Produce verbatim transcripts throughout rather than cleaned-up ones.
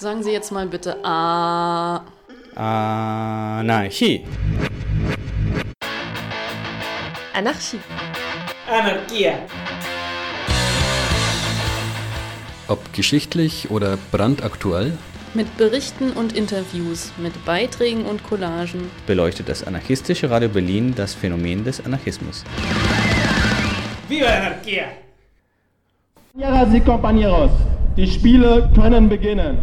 Sagen Sie jetzt mal bitte A. Anarchie. Anarchie. Anarchia. Ob geschichtlich oder brandaktuell, Mit Berichten und Interviews, mit Beiträgen und Collagen beleuchtet das anarchistische Radio Berlin das Phänomen des Anarchismus. Viva Anarchia! Señoras y compañeros, die Spiele können beginnen.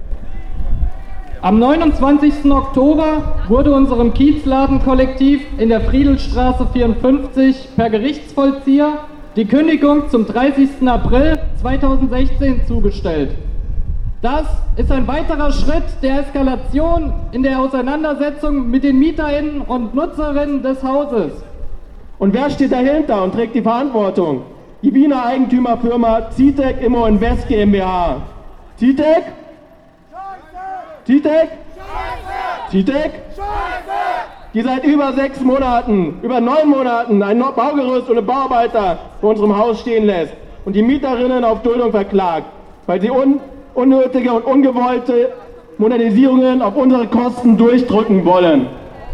Am neunundzwanzigsten Oktober wurde unserem Kiezladen-Kollektiv in der Friedelstraße vierundfünfzig per Gerichtsvollzieher die Kündigung zum dreißigsten April zweitausendsechzehn zugestellt. Das ist ein weiterer Schritt der Eskalation in der Auseinandersetzung mit den MieterInnen und NutzerInnen des Hauses. Und wer steht dahinter und trägt die Verantwortung? Die Wiener Eigentümerfirma Zitec Immo Invest GmbH. Zitec? Zitec? Zitec? Die seit über sechs Monaten, über neun Monaten ein Baugerüst und eine Bauarbeiter vor unserem Haus stehen lässt und die Mieterinnen auf Duldung verklagt, weil sie un unnötige und ungewollte Modernisierungen auf unsere Kosten durchdrücken wollen.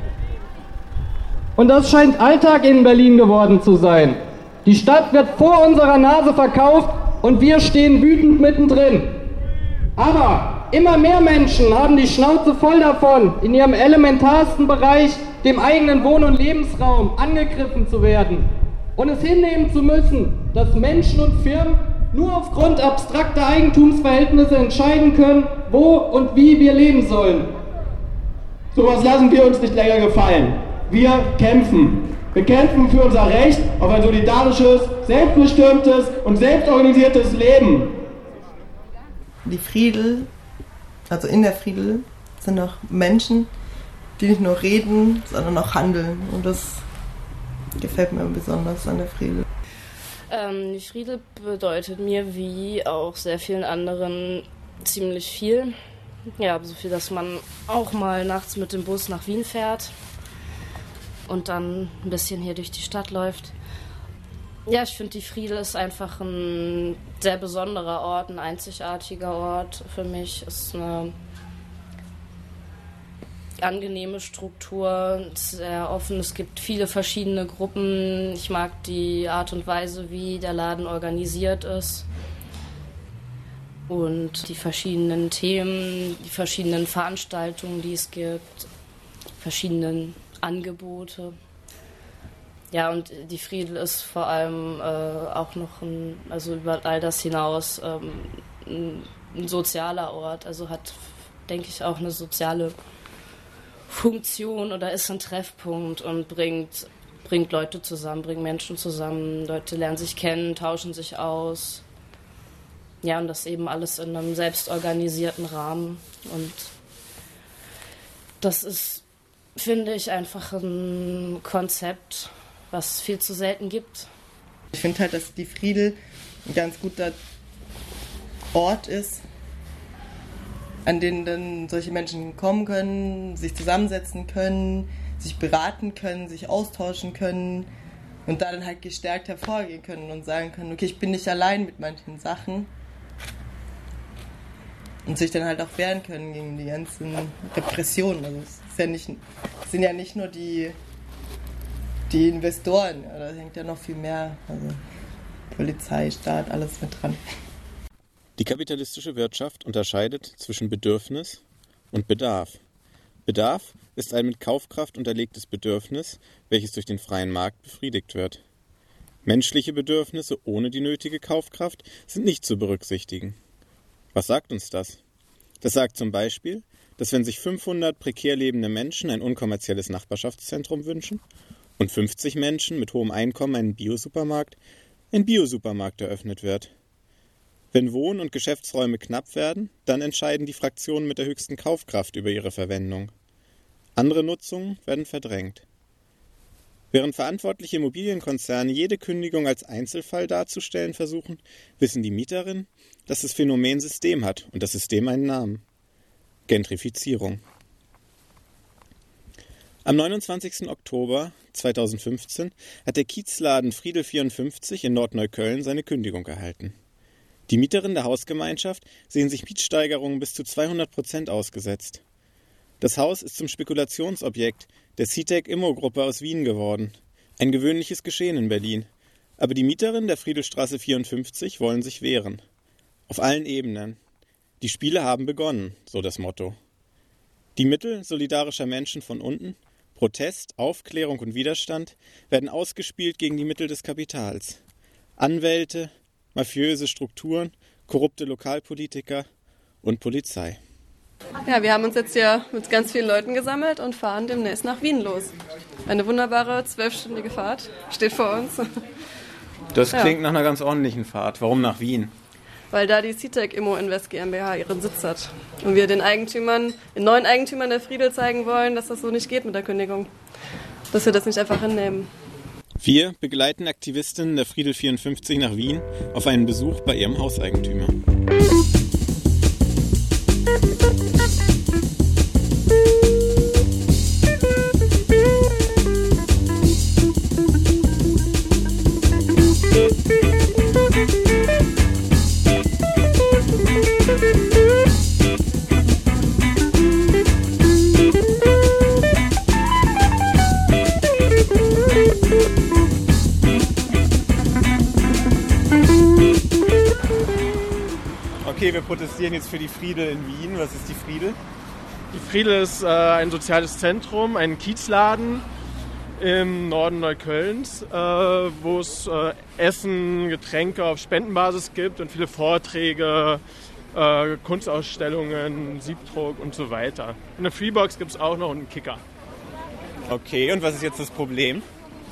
Und das scheint Alltag in Berlin geworden zu sein. Die Stadt wird vor unserer Nase verkauft und wir stehen wütend mittendrin. Aber immer mehr Menschen haben die Schnauze voll davon, in ihrem elementarsten Bereich, dem eigenen Wohn- und Lebensraum, angegriffen zu werden und es hinnehmen zu müssen, dass Menschen und Firmen nur aufgrund abstrakter Eigentumsverhältnisse entscheiden können, wo und wie wir leben sollen. Sowas lassen wir uns nicht länger gefallen. Wir kämpfen. Wir kämpfen für unser Recht auf ein solidarisches, selbstbestimmtes und selbstorganisiertes Leben. Die Friedel, also in der Friedel, sind auch Menschen, die nicht nur reden, sondern auch handeln. Und das gefällt mir besonders an der Friedel. Ähm, die Friedel bedeutet mir wie auch sehr vielen anderen ziemlich viel. Ja, so viel, dass man auch mal nachts mit dem Bus nach Wien fährt und dann ein bisschen hier durch die Stadt läuft. Ja, ich finde, die Friedel ist einfach ein sehr besonderer Ort, ein einzigartiger Ort für mich. Es ist eine angenehme Struktur, sehr offen. Es gibt viele verschiedene Gruppen. Ich mag die Art und Weise, wie der Laden organisiert ist. Und die verschiedenen Themen, die verschiedenen Veranstaltungen, die es gibt, verschiedenen Angebote. Ja, und die Friedel ist vor allem äh, auch noch, ein, also über all das hinaus, ähm, ein, ein sozialer Ort. Also hat, denke ich, auch eine soziale Funktion oder ist ein Treffpunkt und bringt, bringt Leute zusammen, bringt Menschen zusammen. Leute lernen sich kennen, tauschen sich aus. Ja, und das eben alles in einem selbstorganisierten Rahmen. Und das ist, finde ich, einfach ein Konzept, was es viel zu selten gibt. Ich finde halt, dass die Friedel ein ganz guter Ort ist, an denen dann solche Menschen kommen können, sich zusammensetzen können, sich beraten können, sich austauschen können und da dann halt gestärkt hervorgehen können und sagen können, okay, ich bin nicht allein mit manchen Sachen und sich dann halt auch wehren können gegen die ganzen Repressionen. Also es ist ja nicht, es sind ja nicht nur die, die Investoren, da hängt ja noch viel mehr, also Polizei, Staat, alles mit dran. Die kapitalistische Wirtschaft unterscheidet zwischen Bedürfnis und Bedarf. Bedarf ist ein mit Kaufkraft unterlegtes Bedürfnis, welches durch den freien Markt befriedigt wird. Menschliche Bedürfnisse ohne die nötige Kaufkraft sind nicht zu berücksichtigen. Was sagt uns das? Das sagt zum Beispiel, dass wenn sich fünfhundert prekär lebende Menschen ein unkommerzielles Nachbarschaftszentrum wünschen und fünfzig Menschen mit hohem Einkommen einen Biosupermarkt, ein Biosupermarkt eröffnet wird. Wenn Wohn- und Geschäftsräume knapp werden, dann entscheiden die Fraktionen mit der höchsten Kaufkraft über ihre Verwendung. Andere Nutzungen werden verdrängt. Während verantwortliche Immobilienkonzerne jede Kündigung als Einzelfall darzustellen versuchen, wissen die Mieterinnen, dass das Phänomen System hat und das System einen Namen: Gentrifizierung. Am neunundzwanzigsten Oktober zweitausendfünfzehn hat der Kiezladen Friedel vierundfünfzig in Nordneukölln seine Kündigung erhalten. Die Mieterinnen der Hausgemeinschaft sehen sich Mietsteigerungen bis zu zweihundert Prozent ausgesetzt. Das Haus ist zum Spekulationsobjekt der CITEC-Immo-Gruppe aus Wien geworden. Ein gewöhnliches Geschehen in Berlin. Aber die Mieterinnen der Friedelstraße vierundfünfzig wollen sich wehren. Auf allen Ebenen. Die Spiele haben begonnen, so das Motto. Die Mittel solidarischer Menschen von unten, Protest, Aufklärung und Widerstand, werden ausgespielt gegen die Mittel des Kapitals. Anwälte, mafiöse Strukturen, korrupte Lokalpolitiker und Polizei. Ja, wir haben uns jetzt hier mit ganz vielen Leuten gesammelt und fahren demnächst nach Wien los. Eine wunderbare zwölfstündige Fahrt steht vor uns. Das ja. klingt nach einer ganz ordentlichen Fahrt. Warum nach Wien? Weil da die CITEC Immo Invest GmbH ihren Sitz hat. Und wir den Eigentümern, den neuen Eigentümern der Friedel zeigen wollen, dass das so nicht geht mit der Kündigung. Dass wir das nicht einfach hinnehmen. Wir begleiten Aktivistinnen der Friedel vierundfünfzig nach Wien auf einen Besuch bei ihrem Hauseigentümer. Okay, wir protestieren jetzt für die Friedel in Wien. Was ist die Friedel? Die Friedel ist äh, ein soziales Zentrum, ein Kiezladen im Norden Neuköllns, äh, wo es äh, Essen, Getränke auf Spendenbasis gibt und viele Vorträge, äh, Kunstausstellungen, Siebdruck und so weiter. Eine Freebox gibt es auch noch und einen Kicker. Okay, und was ist jetzt das Problem?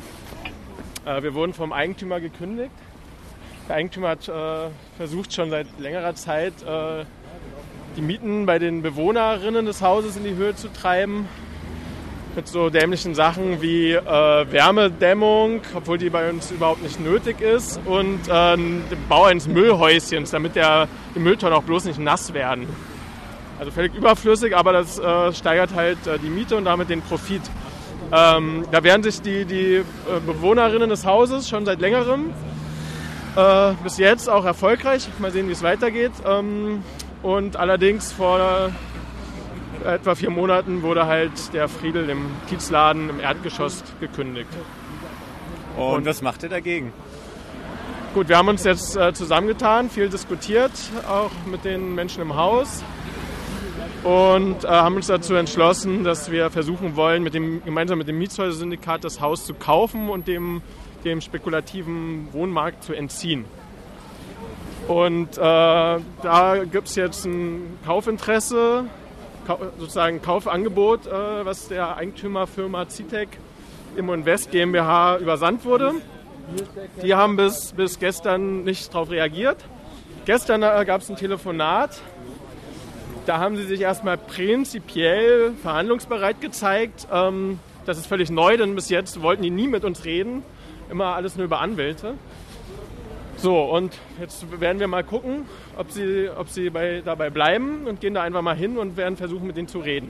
Äh, wir wurden vom Eigentümer gekündigt. Der Eigentümer hat äh, versucht schon seit längerer Zeit, äh, die Mieten bei den Bewohnerinnen des Hauses in die Höhe zu treiben. Mit so dämlichen Sachen wie äh, Wärmedämmung, obwohl die bei uns überhaupt nicht nötig ist. Und äh, den Bau eines Müllhäuschens, damit der, die Mülltonnen auch bloß nicht nass werden. Also völlig überflüssig, aber das äh, steigert halt äh, die Miete und damit den Profit. Ähm, da wehren sich die, die äh, Bewohnerinnen des Hauses schon seit längerem. Äh, bis jetzt auch erfolgreich. Mal sehen, wie es weitergeht. Ähm, und allerdings vor äh, etwa vier Monaten wurde halt der Friedel im Kiezladen im Erdgeschoss gekündigt. Und, und was macht ihr dagegen? Gut, wir haben uns jetzt äh, zusammengetan, viel diskutiert, auch mit den Menschen im Haus. Und äh, haben uns dazu entschlossen, dass wir versuchen wollen, mit dem, gemeinsam mit dem Mietshäuser-Syndikat das Haus zu kaufen und dem dem spekulativen Wohnmarkt zu entziehen. Und äh, da gibt es jetzt ein Kaufinteresse, kau- sozusagen ein Kaufangebot, äh, was der Eigentümerfirma CITEC Immo Invest GmbH übersandt wurde. Die haben bis, bis gestern nicht darauf reagiert. Gestern äh, gab es ein Telefonat. Da haben sie sich erstmal prinzipiell verhandlungsbereit gezeigt. Ähm, das ist völlig neu, denn bis jetzt wollten die nie mit uns reden. Immer alles nur über Anwälte. So, und jetzt werden wir mal gucken, ob sie, ob sie bei, dabei bleiben und gehen da einfach mal hin und werden versuchen, mit denen zu reden.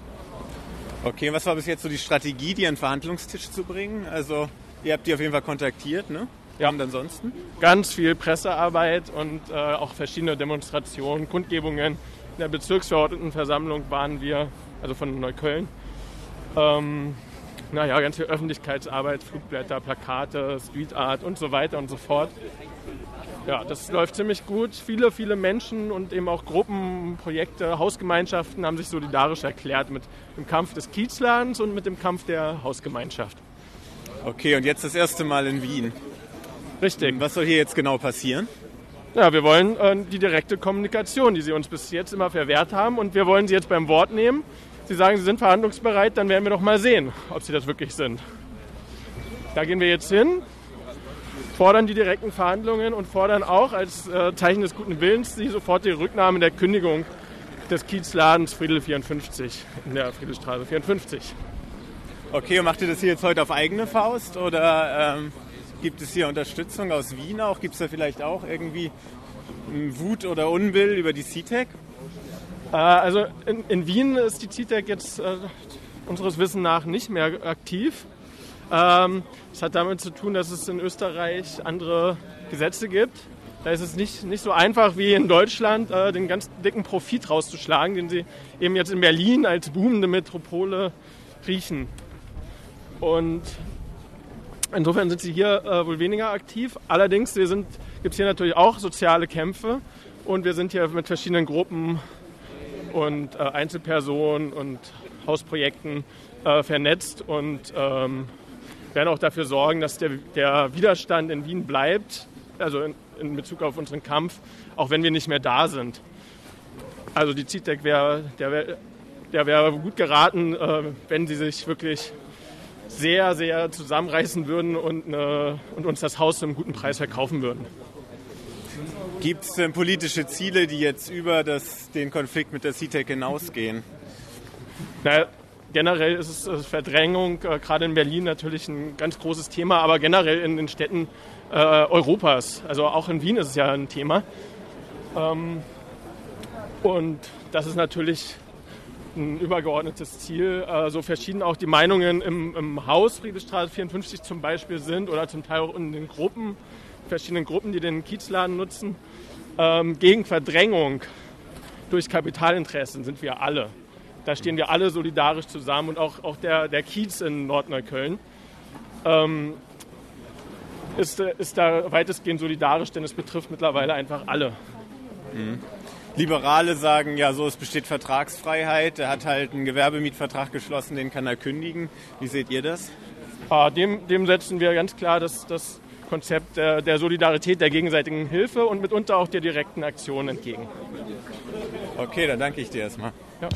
Okay, was war bis jetzt so die Strategie, die an den Verhandlungstisch zu bringen? Also, ihr habt die auf jeden Fall kontaktiert, ne? Ja. Und ansonsten? Ganz viel Pressearbeit und äh, auch verschiedene Demonstrationen, Kundgebungen. In der Bezirksverordnetenversammlung waren wir, also von Neukölln. Ähm, Naja, ganz viel Öffentlichkeitsarbeit, Flugblätter, Plakate, Street Art und so weiter und so fort. Ja, das läuft ziemlich gut. Viele, viele Menschen und eben auch Gruppen, Projekte, Hausgemeinschaften haben sich solidarisch erklärt mit dem Kampf des Kiezladens und mit dem Kampf der Hausgemeinschaft. Okay, und jetzt das erste Mal in Wien. Richtig. Was soll hier jetzt genau passieren? Ja, wir wollen äh, die direkte Kommunikation, die sie uns bis jetzt immer verwehrt haben, und wir wollen sie jetzt beim Wort nehmen. Sie sagen, Sie sind verhandlungsbereit, dann werden wir doch mal sehen, ob Sie das wirklich sind. Da gehen wir jetzt hin, fordern die direkten Verhandlungen und fordern auch als äh, Zeichen des guten Willens die sofortige Rücknahme der Kündigung des Kiezladens Friedel vierundfünfzig in der Friedelstraße vierundfünfzig. Okay, und macht ihr das hier jetzt heute auf eigene Faust oder ähm, gibt es hier Unterstützung aus Wien auch? Gibt es da vielleicht auch irgendwie Wut oder Unwill über die CITEC? Also in, in Wien ist die CITEC jetzt äh, unseres Wissens nach nicht mehr aktiv. Ähm, das hat damit zu tun, dass es in Österreich andere Gesetze gibt, Da ist es nicht, nicht so einfach wie in Deutschland, äh, den ganz dicken Profit rauszuschlagen, den sie eben jetzt in Berlin als boomende Metropole riechen. Und insofern sind sie hier äh, wohl weniger aktiv. Allerdings gibt es hier natürlich auch soziale Kämpfe und wir sind hier mit verschiedenen Gruppen und äh, Einzelpersonen und Hausprojekten äh, vernetzt und ähm, werden auch dafür sorgen, dass der, der Widerstand in Wien bleibt, also in, in Bezug auf unseren Kampf, auch wenn wir nicht mehr da sind. Also die C I T E C wäre der wär, der wär gut geraten, äh, wenn sie sich wirklich sehr, sehr zusammenreißen würden und, äh, und uns das Haus zu einem guten Preis verkaufen würden. Gibt es denn politische Ziele, die jetzt über das, den Konflikt mit der C I T E C hinausgehen? Na, generell ist es äh, Verdrängung, äh, gerade in Berlin natürlich ein ganz großes Thema, aber generell in den Städten äh, Europas. Also auch in Wien ist es ja ein Thema. Ähm, und das ist natürlich ein übergeordnetes Ziel. Äh, so verschieden auch die Meinungen im, im Haus Friedrichstraße vierundfünfzig zum Beispiel sind oder zum Teil auch in den Gruppen, verschiedenen Gruppen, die den Kiezladen nutzen. Ähm, gegen Verdrängung durch Kapitalinteressen sind wir alle. Da stehen wir alle solidarisch zusammen und auch, auch der, der Kiez in Nordneukölln ähm, ist, ist da weitestgehend solidarisch, denn es betrifft mittlerweile einfach alle. Mhm. Liberale sagen, ja, so, es besteht Vertragsfreiheit. Er hat halt einen Gewerbemietvertrag geschlossen, den kann er kündigen. Wie seht ihr das? Äh, dem, dem setzen wir ganz klar das, das Konzept der, der Solidarität, der gegenseitigen Hilfe und mitunter auch der direkten Aktion entgegen. Okay, dann danke ich dir erstmal. Ja.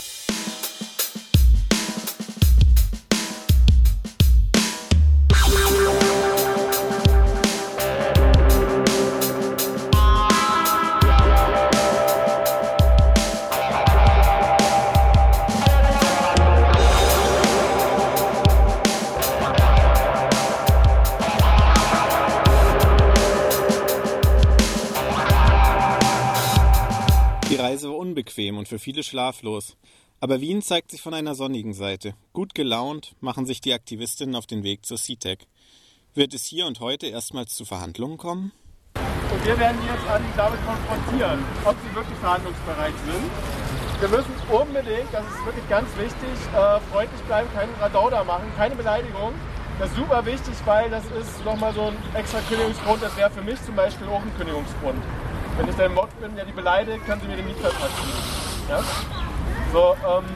Die Reise war unbequem und für viele schlaflos. Aber Wien zeigt sich von einer sonnigen Seite. Gut gelaunt machen sich die Aktivistinnen auf den Weg zur C I T E C. Wird es hier und heute erstmals zu Verhandlungen kommen? Und wir werden jetzt an damit konfrontieren, ob sie wirklich verhandlungsbereit sind. Wir müssen unbedingt, das ist wirklich ganz wichtig, äh, freundlich bleiben, keinen Radauder machen, keine Beleidigung. Das ist super wichtig, weil das ist nochmal so ein extra Kündigungsgrund. Das wäre für mich zum Beispiel auch ein Kündigungsgrund. Wenn ich der Mod bin, der die beleidigt, können sie mir den Mietvertrag ziehen. Ja? So, ähm,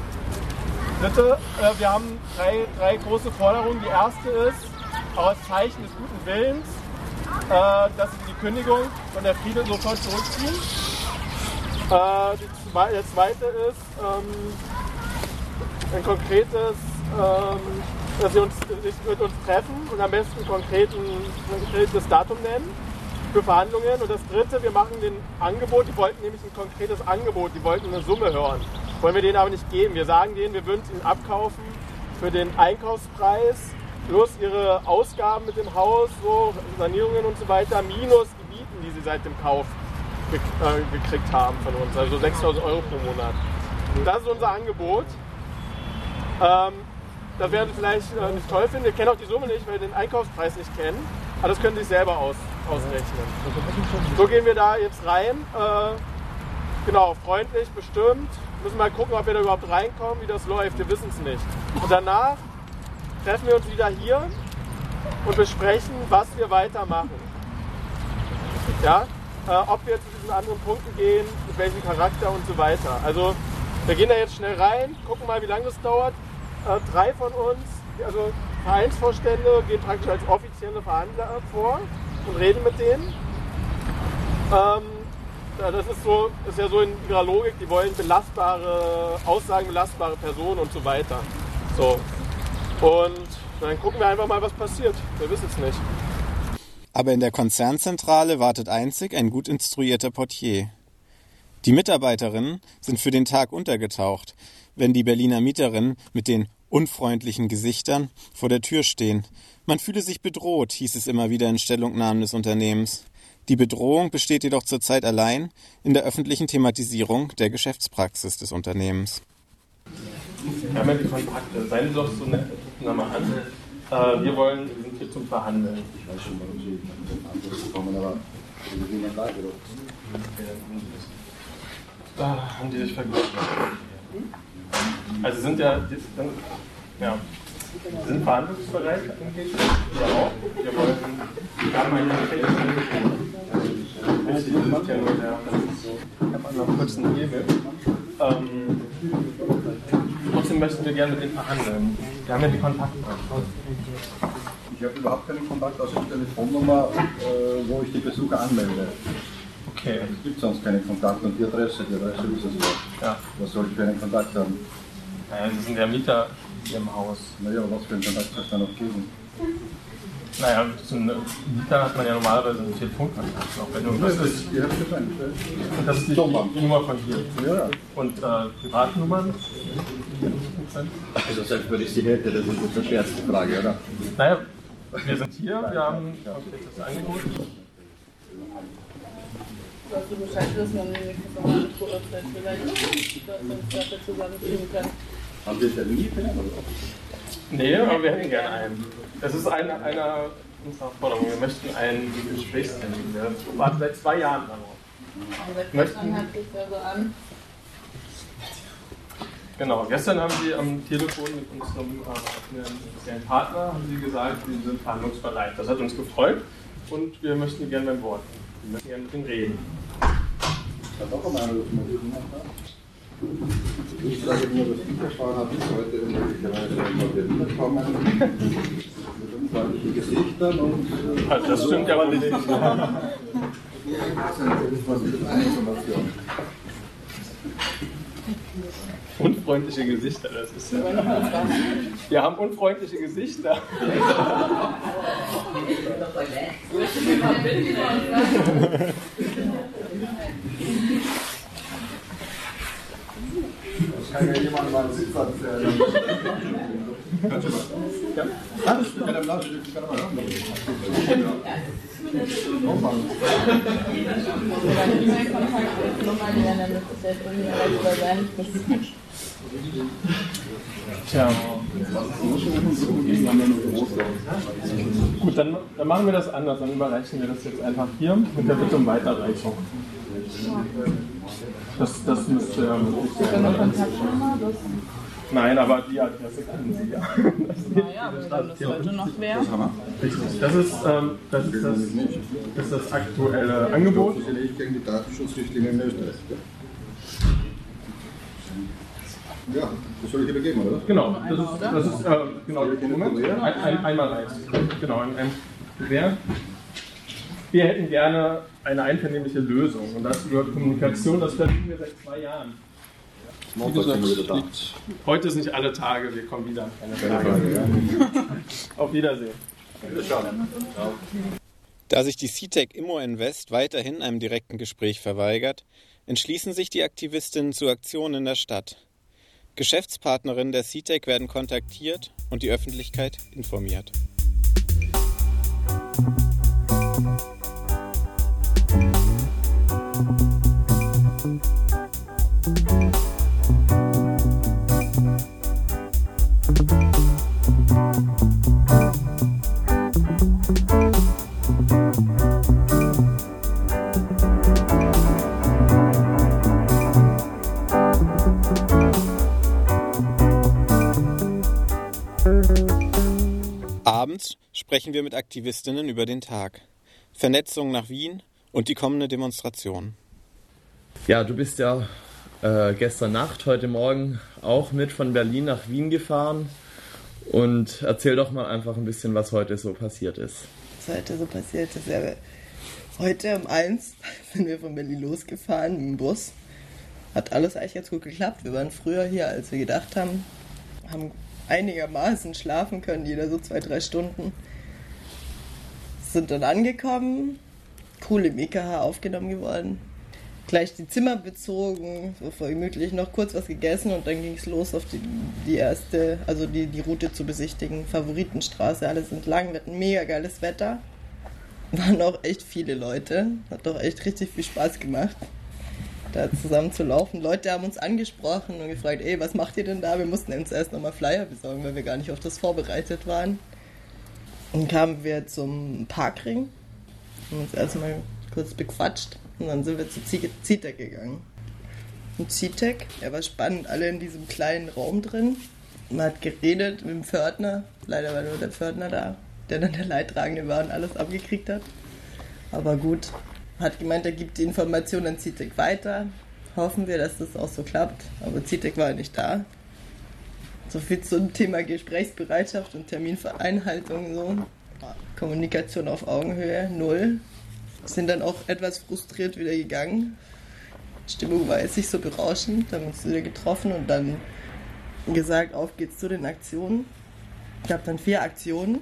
bitte, äh, wir haben drei, drei große Forderungen. Die erste ist, aus Zeichen des guten Willens, äh, dass sie die Kündigung von der Friedel sofort zurückziehen. Äh, die zwe der zweite ist, ähm, ein konkretes, ähm, dass sie uns, sich mit uns treffen und am besten ein konkreten, konkretes Datum nennen für Verhandlungen. Und das dritte, wir machen den Angebot, die wollten nämlich ein konkretes Angebot, die wollten eine Summe hören. Wollen wir denen aber nicht geben. Wir sagen denen, wir würden es ihnen abkaufen für den Einkaufspreis plus ihre Ausgaben mit dem Haus, so Sanierungen und so weiter, minus die Mieten, die sie seit dem Kauf ge äh, gekriegt haben von uns, also sechstausend Euro pro Monat. Das ist unser Angebot. Ähm, das werden Sie vielleicht äh, nicht toll finden. Wir kennen auch die Summe nicht, weil wir den Einkaufspreis nicht kennen. Aber das können Sie sich selber aus, ausrechnen. So gehen wir da jetzt rein. Äh, genau, freundlich, bestimmt. Müssen mal gucken, ob wir da überhaupt reinkommen, wie das läuft. Wir wissen es nicht. Und danach treffen wir uns wieder hier und besprechen, was wir weitermachen. Ja? Äh, ob wir zu diesen anderen Punkten gehen, mit welchem Charakter und so weiter. Also wir gehen da jetzt schnell rein, gucken mal, wie lange das dauert. Äh, drei von uns, also Vereinsvorstände, gehen praktisch als offizielle Verhandler vor und reden mit denen. Ähm, ja, das ist, so, ist ja so in ihrer Logik, die wollen belastbare Aussagen, belastbare Personen und so weiter. So. Und dann gucken wir einfach mal, was passiert. Wir wissen es nicht. Aber in der Konzernzentrale wartet einzig ein gut instruierter Portier. Die Mitarbeiterinnen sind für den Tag untergetaucht, wenn die Berliner Mieterinnen mit den unfreundlichen Gesichtern vor der Tür stehen. Man fühle sich bedroht, hieß es immer wieder in Stellungnahmen des Unternehmens. Die Bedrohung besteht jedoch zurzeit allein in der öffentlichen Thematisierung der Geschäftspraxis des Unternehmens. Wir haben ja die Kontakte. Seien Sie doch so nett, gucken mal an. Äh, wir wollen, wir sind hier zum Verhandeln. Ich weiß schon, warum Sie kommen, aber Da haben die sich verglichen. Also sind ja, die, dann, ja, sind verhandlungsbereit angeblich, wir auch. Wir wollen, wir haben einen Wichtig, das macht ja nur der, ich habe noch kurz einen Hebel. Ähm, trotzdem möchten wir gerne mit denen verhandeln. Wir haben ja die Kontakte. Ich habe überhaupt keinen Kontakt außer die Telefonnummer, äh, wo ich die Besucher anmelde. Okay. Es gibt sonst keinen Kontakt und die Adresse, die Adresse ist es nicht. Ja. Was soll ich für einen Kontakt haben? Naja, Sie sind ja Mieter hier im Haus. Naja, aber was für einen Kontakt soll es da noch geben? Naja, zum Mieter hat man ja normalerweise einen Telefonkontakt. Auch wenn irgendwas Ja, ist. die habe ich gesagt. Und das ist die, die Nummer von hier. Ja. Und äh, Privatnummern? Also selbst wenn ich sie hätte, das ist jetzt eine schwerste Frage, oder? Naja, wir sind hier, wir haben ein konkretes Angebot. Dass du Bescheid wissen und nämlich das nochmal eine Uhrzeit vielleicht, dass wir uns dafür zusammenfügen können. Haben Sie denn nie oder? Nee, aber wir hätten gerne einen. Das ist eine, einer unserer Forderungen. Wir möchten einen Gesprächstermin. Wir warten seit zwei Jahren darauf. Aber seit gestern hat sich ja so an. Genau, gestern haben Sie am Telefon mit unserem äh, Partner haben Sie gesagt, Sie sind verhandlungsbereit. Das hat uns gefreut und wir möchten gerne beim Wort. Wir möchten gerne mit Ihnen reden. Ich sage nur, dass Wiederschauen bis heute möglicherweise einmal der Wiederschau machen. Mit unfreundlichen Gesichtern und. Also das stimmt ja wohl nicht. Das ist was mit einer Information. Unfreundliche Gesichter, das ist ja. Wir haben unfreundliche Gesichter. Ich kann ja jemandem mal einen Sitzsatz erzählen. Kannst du mal? Ja. Alles? Ich kann am Lauschen, ich kann mal hören. Tja. Gut, dann, dann machen wir das anders. Dann überreichen wir das jetzt einfach hier mit der Bitte um Weiterreichung. Das, das müsste ja möglich sein. Nein, aber die Adresse kennen Sie ja. Naja, aber das sollte noch wer. Das ist, ähm, das, ist das, das ist das aktuelle Angebot. Das ist gegen die Datenschutzrichtlinie in Österreich. Ja, das soll ich übergeben, oder? Genau, das ist, das ist äh, genau, Moment, ein, ein, einmal eins. Genau, ein, ein Gewehr. Wir hätten gerne eine einvernehmliche Lösung und das über Kommunikation, das versuchen wir seit zwei Jahren. Wie gesagt, heute ist nicht alle Tage, wir kommen wieder. Keine Frage. Ja. Auf Wiedersehen. Da sich die C T E C Immo Invest weiterhin einem direkten Gespräch verweigert, entschließen sich die Aktivistinnen zu Aktionen in der Stadt. Geschäftspartnerinnen der C T E C werden kontaktiert und die Öffentlichkeit informiert. Abends sprechen wir mit Aktivistinnen über den Tag, Vernetzung nach Wien und die kommende Demonstration. Ja, du bist ja äh, gestern Nacht, heute Morgen auch mit von Berlin nach Wien gefahren und erzähl doch mal einfach ein bisschen, was heute so passiert ist. Was heute so passiert ist, ja, heute um eins sind wir von Berlin losgefahren mit dem Bus. Hat alles eigentlich ganz gut geklappt. Wir waren früher hier, als wir gedacht haben, haben einigermaßen schlafen können, jeder so zwei, drei Stunden. Sind dann angekommen, cool im E K H aufgenommen geworden. Gleich die Zimmer bezogen, so voll gemütlich, noch kurz was gegessen und dann ging es los auf die, die erste, also die, die Route zu besichtigen, Favoritenstraße, alle sind lang, wir hatten mega geiles Wetter. Waren auch echt viele Leute, hat doch echt richtig viel Spaß gemacht, da zusammen zu laufen. Leute haben uns angesprochen und gefragt, ey, was macht ihr denn da? Wir mussten uns erst nochmal Flyer besorgen, weil wir gar nicht auf das vorbereitet waren. Dann kamen wir zum Parkring, haben uns erstmal kurz bequatscht und dann sind wir zu C I T E C gegangen. Und C I T E C, er war spannend, alle in diesem kleinen Raum drin. Man hat geredet mit dem Pförtner, leider war nur der Pförtner da, der dann der Leidtragende war und alles abgekriegt hat. Aber gut, hat gemeint, er gibt die Informationen an C I T E C weiter. Hoffen wir, dass das auch so klappt. Aber C I T E C war nicht da. So viel zum Thema Gesprächsbereitschaft und Terminvereinhaltung. So. Kommunikation auf Augenhöhe, null. Sind dann auch etwas frustriert wieder gegangen. Die Stimmung war jetzt nicht so berauschend. Haben uns wieder getroffen und dann gesagt, auf geht's zu den Aktionen. Ich habe dann vier Aktionen.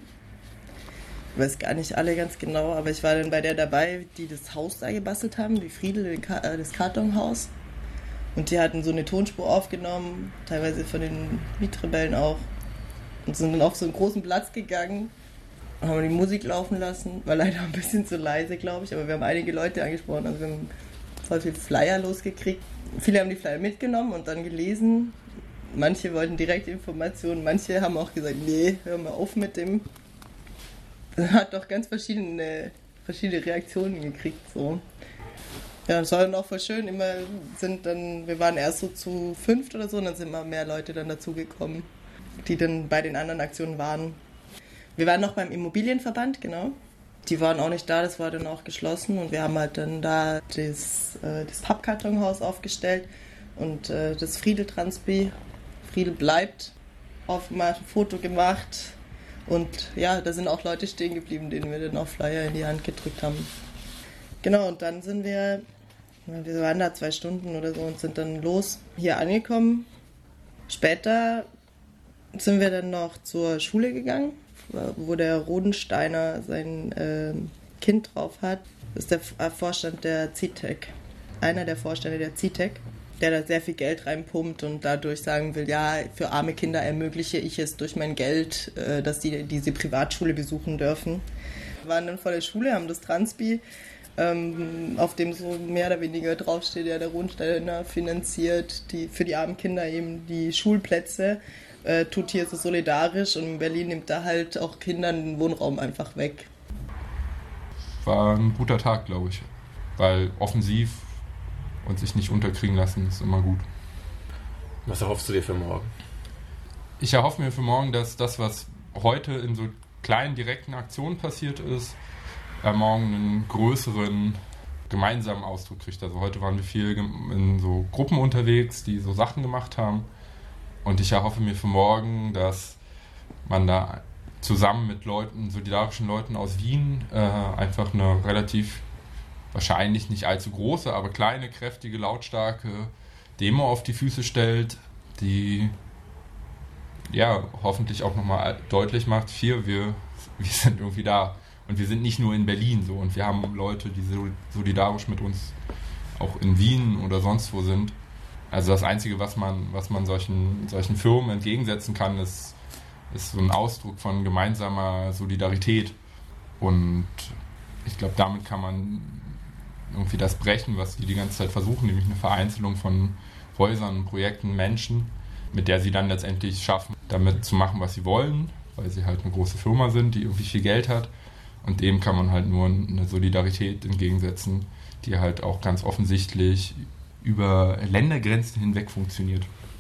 Ich weiß gar nicht alle ganz genau, aber ich war dann bei der dabei, die das Haus da gebastelt haben, die Friedel, das Kartonhaus. Und die hatten so eine Tonspur aufgenommen, teilweise von den Mietrebellen auch. Und sind dann auf so einen großen Platz gegangen und haben die Musik laufen lassen. War leider ein bisschen zu leise, glaube ich, aber wir haben einige Leute angesprochen. Also wir haben voll viel Flyer losgekriegt. Viele haben die Flyer mitgenommen und dann gelesen. Manche wollten direkt Informationen, manche haben auch gesagt, nee, hör mal auf mit dem. Das hat doch ganz verschiedene, verschiedene Reaktionen gekriegt, so. Ja, das war dann auch voll schön. Immer sind dann, wir waren erst so zu fünft oder so, und dann sind immer mehr Leute dann dazugekommen, die dann bei den anderen Aktionen waren. Wir waren noch beim Immobilienverband, genau. Die waren auch nicht da, das war dann auch geschlossen und wir haben halt dann da das, äh, das Pappkartonhaus aufgestellt und äh, das Friedel Transpi. Friedel bleibt, aufgemacht, ein Foto gemacht und ja, da sind auch Leute stehen geblieben, denen wir dann auch Flyer in die Hand gedrückt haben. Genau, und dann sind wir, wir waren da zwei Stunden oder so und sind dann los hier angekommen. Später sind wir dann noch zur Schule gegangen, wo der Rodensteiner sein äh, Kind drauf hat. Das ist der Vorstand der C I T E C, einer der Vorstände der C I T E C, der da sehr viel Geld reinpumpt und dadurch sagen will, ja, für arme Kinder ermögliche ich es durch mein Geld, äh, dass die diese Privatschule besuchen dürfen. Wir waren dann vor der Schule, haben das Transpi, ähm, auf dem so mehr oder weniger draufsteht, ja, der Rodensteiner finanziert die, für die armen Kinder eben die Schulplätze, äh, tut hier so solidarisch und in Berlin nimmt da halt auch Kindern den Wohnraum einfach weg. War ein guter Tag, glaube ich, weil offensiv und sich nicht unterkriegen lassen ist immer gut. Was erhoffst du dir für morgen? Ich erhoffe mir für morgen, dass das, was heute in so kleinen, direkten Aktionen passiert ist, äh, morgen einen größeren gemeinsamen Ausdruck kriegt. Also heute waren wir viel in so Gruppen unterwegs, die so Sachen gemacht haben. Und ich erhoffe mir für morgen, dass man da zusammen mit Leuten, solidarischen Leuten aus Wien, äh, einfach eine relativ, wahrscheinlich nicht allzu große, aber kleine, kräftige, lautstarke Demo auf die Füße stellt, die ja hoffentlich auch nochmal deutlich macht, hier, wir, wir sind irgendwie da. Und wir sind nicht nur in Berlin so und wir haben Leute, die solidarisch mit uns auch in Wien oder sonst wo sind. Also das Einzige, was man, was man solchen, solchen Firmen entgegensetzen kann, ist, ist so ein Ausdruck von gemeinsamer Solidarität. Und ich glaube, damit kann man irgendwie das brechen, was die die ganze Zeit versuchen, nämlich eine Vereinzelung von Häusern, Projekten, Menschen, mit der sie dann letztendlich schaffen, damit zu machen, was sie wollen, weil sie halt eine große Firma sind, die irgendwie viel Geld hat. Und dem kann man halt nur eine Solidarität entgegensetzen, die halt auch ganz offensichtlich über Ländergrenzen hinweg funktioniert.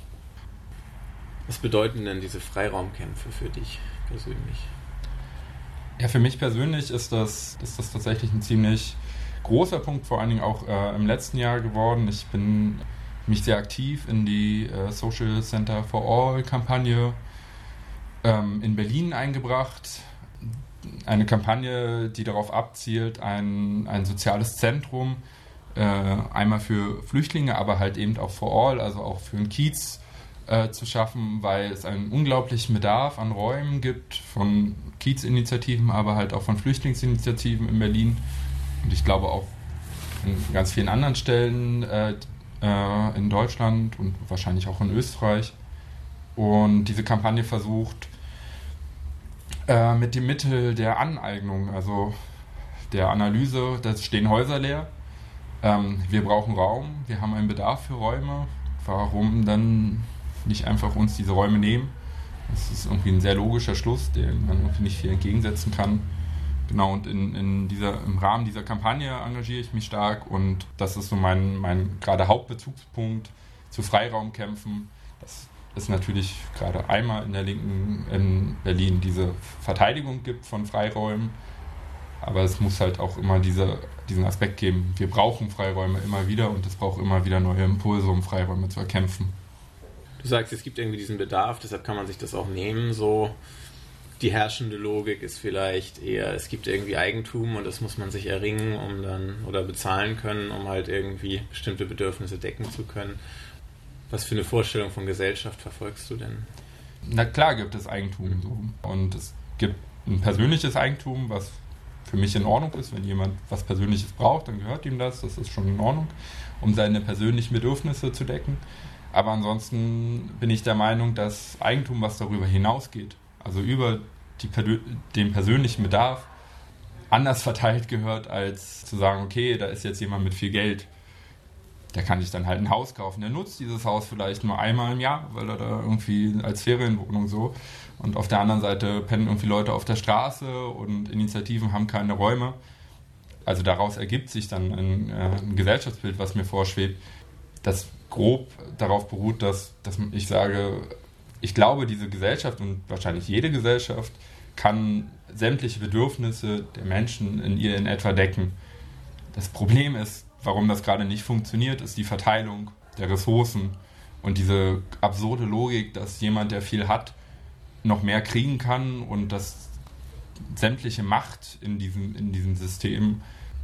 Was bedeuten denn diese Freiraumkämpfe für dich persönlich? Ja, für mich persönlich ist das, ist das tatsächlich ein ziemlich großer Punkt, vor allen Dingen auch äh, im letzten Jahr geworden. Ich bin mich sehr aktiv in die äh, Social Center for All Kampagne ähm, in Berlin eingebracht. Eine Kampagne, die darauf abzielt, ein, ein soziales Zentrum äh, einmal für Flüchtlinge, aber halt eben auch for all, also auch für den Kiez äh, zu schaffen, weil es einen unglaublichen Bedarf an Räumen gibt von Kiez-Initiativen, aber halt auch von Flüchtlingsinitiativen in Berlin und ich glaube auch an ganz vielen anderen Stellen äh, äh, in Deutschland und wahrscheinlich auch in Österreich. Und diese Kampagne versucht, Äh, mit dem Mittel der Aneignung, also der Analyse, da stehen Häuser leer, ähm, wir brauchen Raum, wir haben einen Bedarf für Räume, warum dann nicht einfach uns diese Räume nehmen? Das ist irgendwie ein sehr logischer Schluss, dem man irgendwie nicht viel entgegensetzen kann. Genau, und in, in dieser, im Rahmen dieser Kampagne engagiere ich mich stark und das ist so mein, mein gerade Hauptbezugspunkt zu Freiraumkämpfen. Das ist natürlich gerade einmal in der Linken in Berlin diese Verteidigung gibt von Freiräumen, aber es muss halt auch immer diese, diesen Aspekt geben, wir brauchen Freiräume immer wieder und es braucht immer wieder neue Impulse, um Freiräume zu erkämpfen. Du sagst, es gibt irgendwie diesen Bedarf, deshalb kann man sich das auch nehmen, so die herrschende Logik ist vielleicht eher, es gibt irgendwie Eigentum und das muss man sich erringen, um dann oder bezahlen können, um halt irgendwie bestimmte Bedürfnisse decken zu können. Was für eine Vorstellung von Gesellschaft verfolgst du denn? Na klar gibt es Eigentum so. Und es gibt ein persönliches Eigentum, was für mich in Ordnung ist. Wenn jemand was Persönliches braucht, dann gehört ihm das, das ist schon in Ordnung, um seine persönlichen Bedürfnisse zu decken. Aber ansonsten bin ich der Meinung, dass Eigentum, was darüber hinausgeht, also über die, den persönlichen Bedarf, anders verteilt gehört, als zu sagen, okay, da ist jetzt jemand mit viel Geld, der kann sich dann halt ein Haus kaufen. Der nutzt dieses Haus vielleicht nur einmal im Jahr, weil er da irgendwie als Ferienwohnung so. Und auf der anderen Seite pennen irgendwie Leute auf der Straße und Initiativen haben keine Räume. Also daraus ergibt sich dann ein, ein Gesellschaftsbild, was mir vorschwebt, das grob darauf beruht, dass, dass ich sage, ich glaube, diese Gesellschaft und wahrscheinlich jede Gesellschaft kann sämtliche Bedürfnisse der Menschen in ihr in etwa decken. Das Problem ist, warum das gerade nicht funktioniert, ist die Verteilung der Ressourcen und diese absurde Logik, dass jemand, der viel hat, noch mehr kriegen kann und dass sämtliche Macht in diesem, in diesem System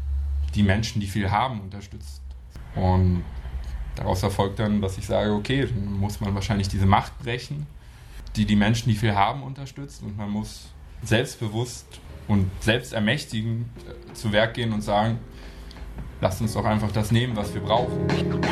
die Menschen, die viel haben, unterstützt. Und daraus erfolgt dann, dass ich sage, okay, dann muss man wahrscheinlich diese Macht brechen, die die Menschen, die viel haben, unterstützt und man muss selbstbewusst und selbstermächtigend zu Werk gehen und sagen, lasst uns doch einfach das nehmen, was wir brauchen.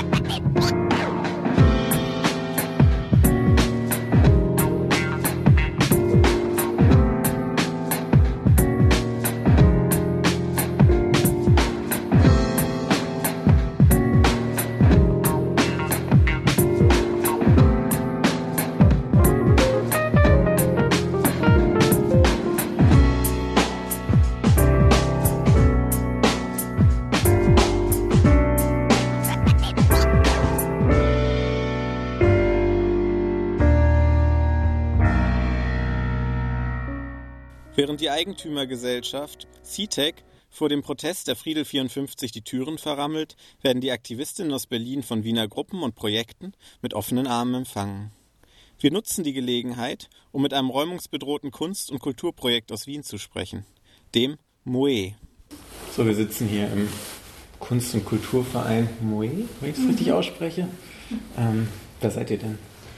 Während die Eigentümergesellschaft C T E C vor dem Protest der Friedel vierundfünfzig die Türen verrammelt, werden die Aktivistinnen aus Berlin von Wiener Gruppen und Projekten mit offenen Armen empfangen. Wir nutzen die Gelegenheit, um mit einem räumungsbedrohten Kunst- und Kulturprojekt aus Wien zu sprechen, dem Moe. So, wir sitzen hier im Kunst- und Kulturverein Moe, wenn ich es richtig ausspreche. Ähm, wer seid ihr denn?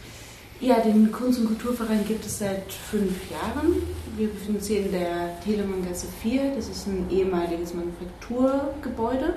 Ja, den Kunst- und Kulturverein gibt es seit fünf Jahren. Wir befinden uns hier in der Telemanngasse vier. Das ist ein ehemaliges Manufakturgebäude.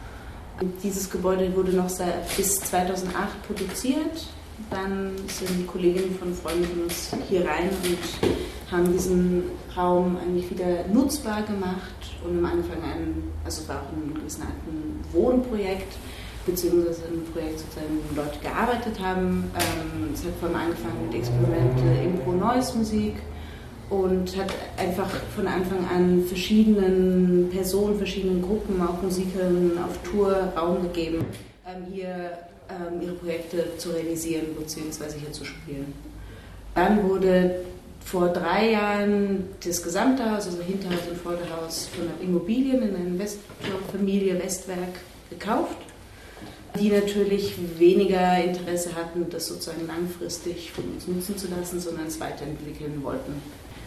Und dieses Gebäude wurde noch seit, bis zweitausendacht produziert. Dann sind die Kolleginnen von Freunden von uns hier rein und haben diesen Raum eigentlich wieder nutzbar gemacht und haben angefangen, ein, also es war auch ein gewissen Art ein Wohnprojekt, beziehungsweise ein Projekt, sozusagen, wo Leute gearbeitet haben. Ähm, es hat vor allem angefangen mit Experimente Impro-Noise-Musik und hat einfach von Anfang an verschiedenen Personen, verschiedenen Gruppen, auch Musikern auf Tour Raum gegeben, ähm, hier ähm, ihre Projekte zu realisieren beziehungsweise hier zu spielen. Dann wurde vor drei Jahren das gesamte Haus, also Hinterhaus und Vorderhaus, von der Immobilien in einer Investorfamilie Westwerk gekauft, die natürlich weniger Interesse hatten, das sozusagen langfristig von uns nutzen zu lassen, sondern es weiterentwickeln wollten.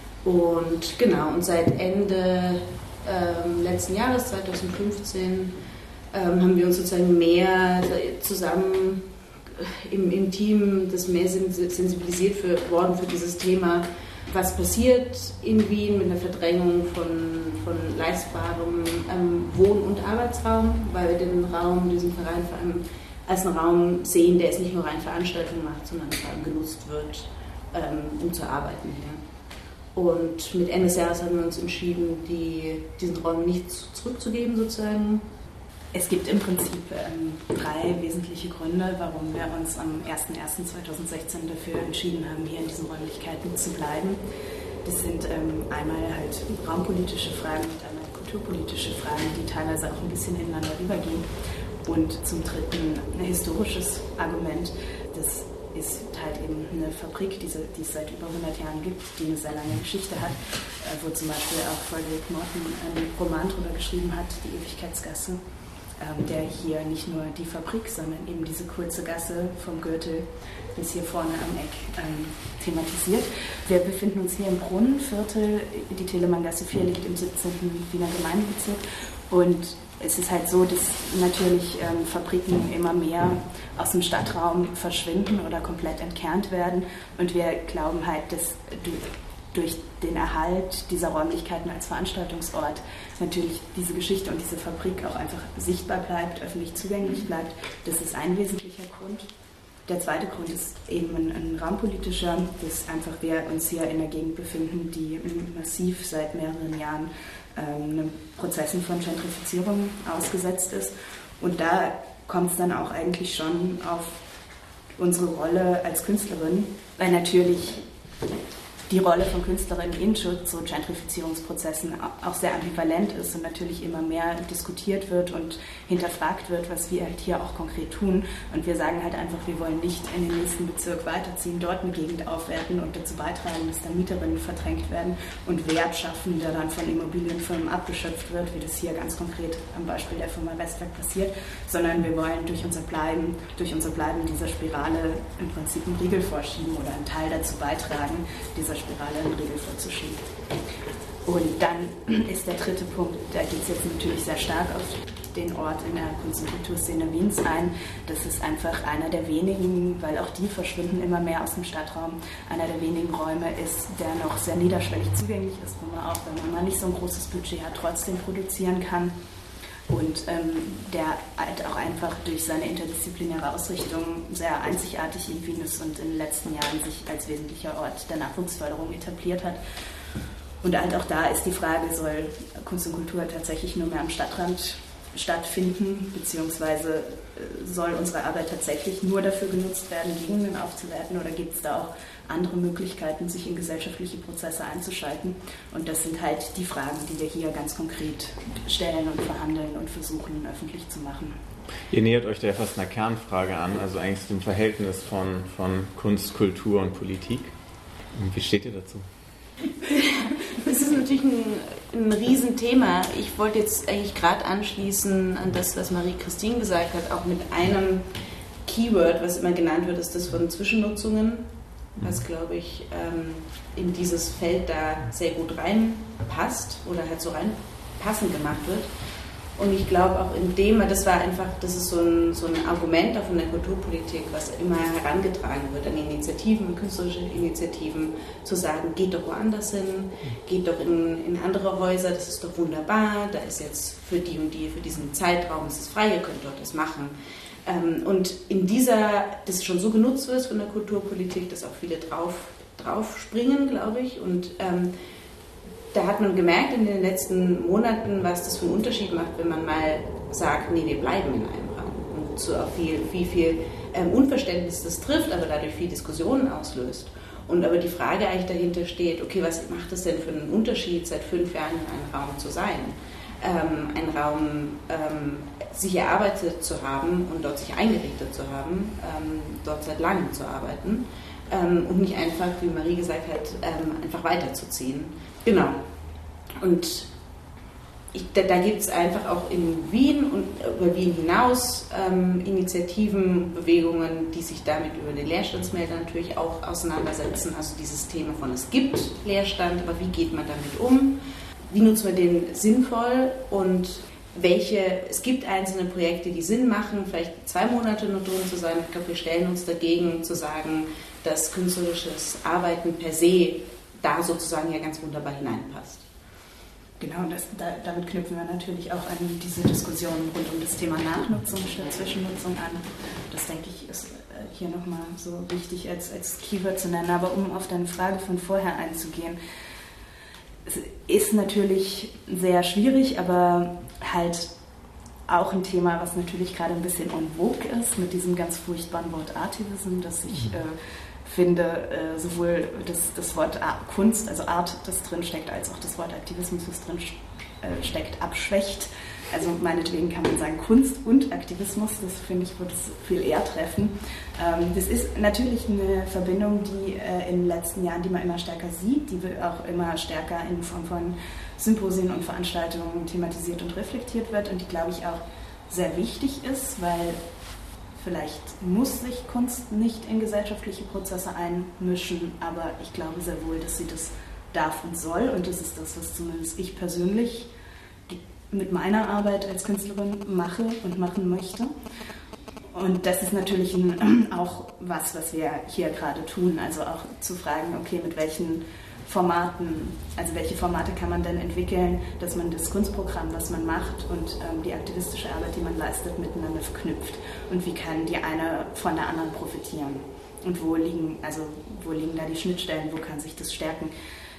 Und genau, und seit Ende ähm, letzten Jahres, zweitausendfünfzehn, ähm, haben wir uns sozusagen mehr zusammen im, im Team, das mehr sensibilisiert für, worden für dieses Thema, was passiert in Wien mit der Verdrängung von, von leistbarem ähm, Wohn- und Arbeitsraum, weil wir den Raum, diesen Verein vor allem als einen Raum sehen, der es nicht nur rein Veranstaltungen macht, sondern vor allem genutzt wird, ähm, um zu arbeiten hier. Und mit Ende des Jahres haben wir uns entschieden, die, diesen Raum nicht zurückzugeben sozusagen. Es gibt im Prinzip ähm, drei wesentliche Gründe, warum wir uns am erster erster zweitausendsechzehn dafür entschieden haben, hier in diesen Räumlichkeiten zu bleiben. Das sind ähm, einmal halt raumpolitische Fragen und einmal kulturpolitische Fragen, die teilweise auch ein bisschen ineinander übergehen. Und zum Dritten ein historisches Argument, das ist halt eben eine Fabrik, die, die es seit über hundert Jahren gibt, die eine sehr lange Geschichte hat, äh, wo zum Beispiel auch Frederick Morton einen Roman drüber geschrieben hat, Die Ewigkeitsgasse, ähm, der hier nicht nur die Fabrik, sondern eben diese kurze Gasse vom Gürtel bis hier vorne am Eck ähm, thematisiert. Wir befinden uns hier im Brunnenviertel, die Telemanngasse vier liegt im siebzehnten Wiener Gemeindebezirk und es ist halt so, dass natürlich ähm, Fabriken immer mehr aus dem Stadtraum verschwinden oder komplett entkernt werden. Und wir glauben halt, dass durch den Erhalt dieser Räumlichkeiten als Veranstaltungsort natürlich diese Geschichte und diese Fabrik auch einfach sichtbar bleibt, öffentlich zugänglich bleibt. Das ist ein wesentlicher Grund. Der zweite Grund ist eben ein, ein raumpolitischer, dass einfach wir uns hier in der Gegend befinden, die massiv seit mehreren Jahren ähm, Prozessen von Gentrifizierung ausgesetzt ist. Und da kommt es dann auch eigentlich schon auf unsere Rolle als Künstlerin, weil natürlich die Rolle von Künstlerinnen in so Gentrifizierungsprozessen auch sehr ambivalent ist und natürlich immer mehr diskutiert wird und hinterfragt wird, was wir halt hier auch konkret tun. Und wir sagen halt einfach, wir wollen nicht in den nächsten Bezirk weiterziehen, dort eine Gegend aufwerten und dazu beitragen, dass da Mieterinnen verdrängt werden und Wert schaffen, der dann von Immobilienfirmen abgeschöpft wird, wie das hier ganz konkret am Beispiel der Firma Westwerk passiert, sondern wir wollen durch unser Bleiben, durch unser Bleiben dieser Spirale im Prinzip einen Riegel vorschieben oder einen Teil dazu beitragen, dieser Spirale einen Riegel vorzuschieben. Und dann ist der dritte Punkt, da geht es jetzt natürlich sehr stark auf den Ort in der Kunst- und Kulturszene Wiens ein. Das ist einfach einer der wenigen, weil auch die verschwinden immer mehr aus dem Stadtraum, einer der wenigen Räume ist, der noch sehr niederschwellig zugänglich ist, wo man auch, wenn man nicht so ein großes Budget hat, trotzdem produzieren kann. Und ähm, der halt auch einfach durch seine interdisziplinäre Ausrichtung sehr einzigartig in Wien ist und in den letzten Jahren sich als wesentlicher Ort der Nachwuchsförderung etabliert hat. Und halt auch da ist die Frage, soll Kunst und Kultur tatsächlich nur mehr am Stadtrand stattfinden, beziehungsweise soll unsere Arbeit tatsächlich nur dafür genutzt werden, Gegenden aufzuwerten, oder gibt es da auch andere Möglichkeiten, sich in gesellschaftliche Prozesse einzuschalten? Und das sind halt die Fragen, die wir hier ganz konkret stellen und verhandeln und versuchen, öffentlich zu machen. Ihr nähert euch da ja fast einer Kernfrage an, also eigentlich dem Verhältnis von, von Kunst, Kultur und Politik. Wie steht ihr dazu? Das ist natürlich ein, ein Riesenthema. Ich wollte jetzt eigentlich gerade anschließen an das, was Marie-Christine gesagt hat, auch mit einem Keyword, was immer genannt wird, ist das von Zwischennutzungen, was, glaube ich, in dieses Feld da sehr gut reinpasst oder halt so reinpassend gemacht wird. Und ich glaube auch in dem, das war einfach, das ist so ein, so ein Argument auch von der Kulturpolitik, was immer herangetragen wird an Initiativen, künstlerische Initiativen, zu sagen, geht doch woanders hin, geht doch in, in andere Häuser, das ist doch wunderbar, da ist jetzt für die und die, für diesen Zeitraum ist es frei, ihr könnt dort das machen. Und in dieser, das schon so genutzt wird von der Kulturpolitik, dass auch viele drauf, drauf springen, glaube ich, und ähm, da hat man gemerkt in den letzten Monaten, was das für einen Unterschied macht, wenn man mal sagt, nee, wir bleiben in einem Raum. Und so auch viel, viel, viel ähm, Unverständnis das trifft, aber dadurch viel Diskussionen auslöst. Und aber die Frage eigentlich dahinter steht, okay, was macht es denn für einen Unterschied, seit fünf Jahren in einem Raum zu sein? Ähm, einen Raum ähm, sich erarbeitet zu haben und dort sich eingerichtet zu haben, ähm, dort seit langem zu arbeiten. Ähm, und nicht einfach, wie Marie gesagt hat, ähm, einfach weiterzuziehen. Genau. Und ich, da, da gibt es einfach auch in Wien und über Wien hinaus ähm, Initiativen, Bewegungen, die sich damit über den Leerstandsmelder natürlich auch auseinandersetzen. Also dieses Thema von, es gibt Leerstand, aber wie geht man damit um? Wie nutzt man den sinnvoll und welche, es gibt einzelne Projekte, die Sinn machen, vielleicht zwei Monate nur drin zu sein. Ich glaube, wir stellen uns dagegen zu sagen, dass künstlerisches Arbeiten per se da sozusagen ja ganz wunderbar hineinpasst. Genau, und das, da, damit knüpfen wir natürlich auch an diese Diskussion rund um das Thema Nachnutzung statt Zwischennutzung an. Das, denke ich, ist hier nochmal so wichtig als, als Keyword zu nennen. Aber um auf deine Frage von vorher einzugehen, es ist natürlich sehr schwierig, aber halt auch ein Thema, was natürlich gerade ein bisschen en vogue ist, mit diesem ganz furchtbaren Wort Artivism, das sich äh, finde, äh, sowohl das, das Wort Art, Kunst, also Art, das drin steckt, als auch das Wort Aktivismus, das drin äh, steckt, abschwächt. Also meinetwegen kann man sagen Kunst und Aktivismus, das finde ich, würde es viel eher treffen. Ähm, das ist natürlich eine Verbindung, die äh, in den letzten Jahren, die man immer stärker sieht, die auch immer stärker in Form von Symposien und Veranstaltungen thematisiert und reflektiert wird und die, glaube ich, auch sehr wichtig ist, weil vielleicht muss sich Kunst nicht in gesellschaftliche Prozesse einmischen, aber ich glaube sehr wohl, dass sie das darf und soll und das ist das, was zumindest ich persönlich mit meiner Arbeit als Künstlerin mache und machen möchte. Und das ist natürlich ein, auch was, was wir hier gerade tun, also auch zu fragen, okay, mit welchen Formaten, also welche Formate kann man denn entwickeln, dass man das Kunstprogramm, was man macht und ähm, die aktivistische Arbeit, die man leistet, miteinander verknüpft und wie kann die eine von der anderen profitieren und wo liegen, also wo liegen da die Schnittstellen, wo kann sich das stärken.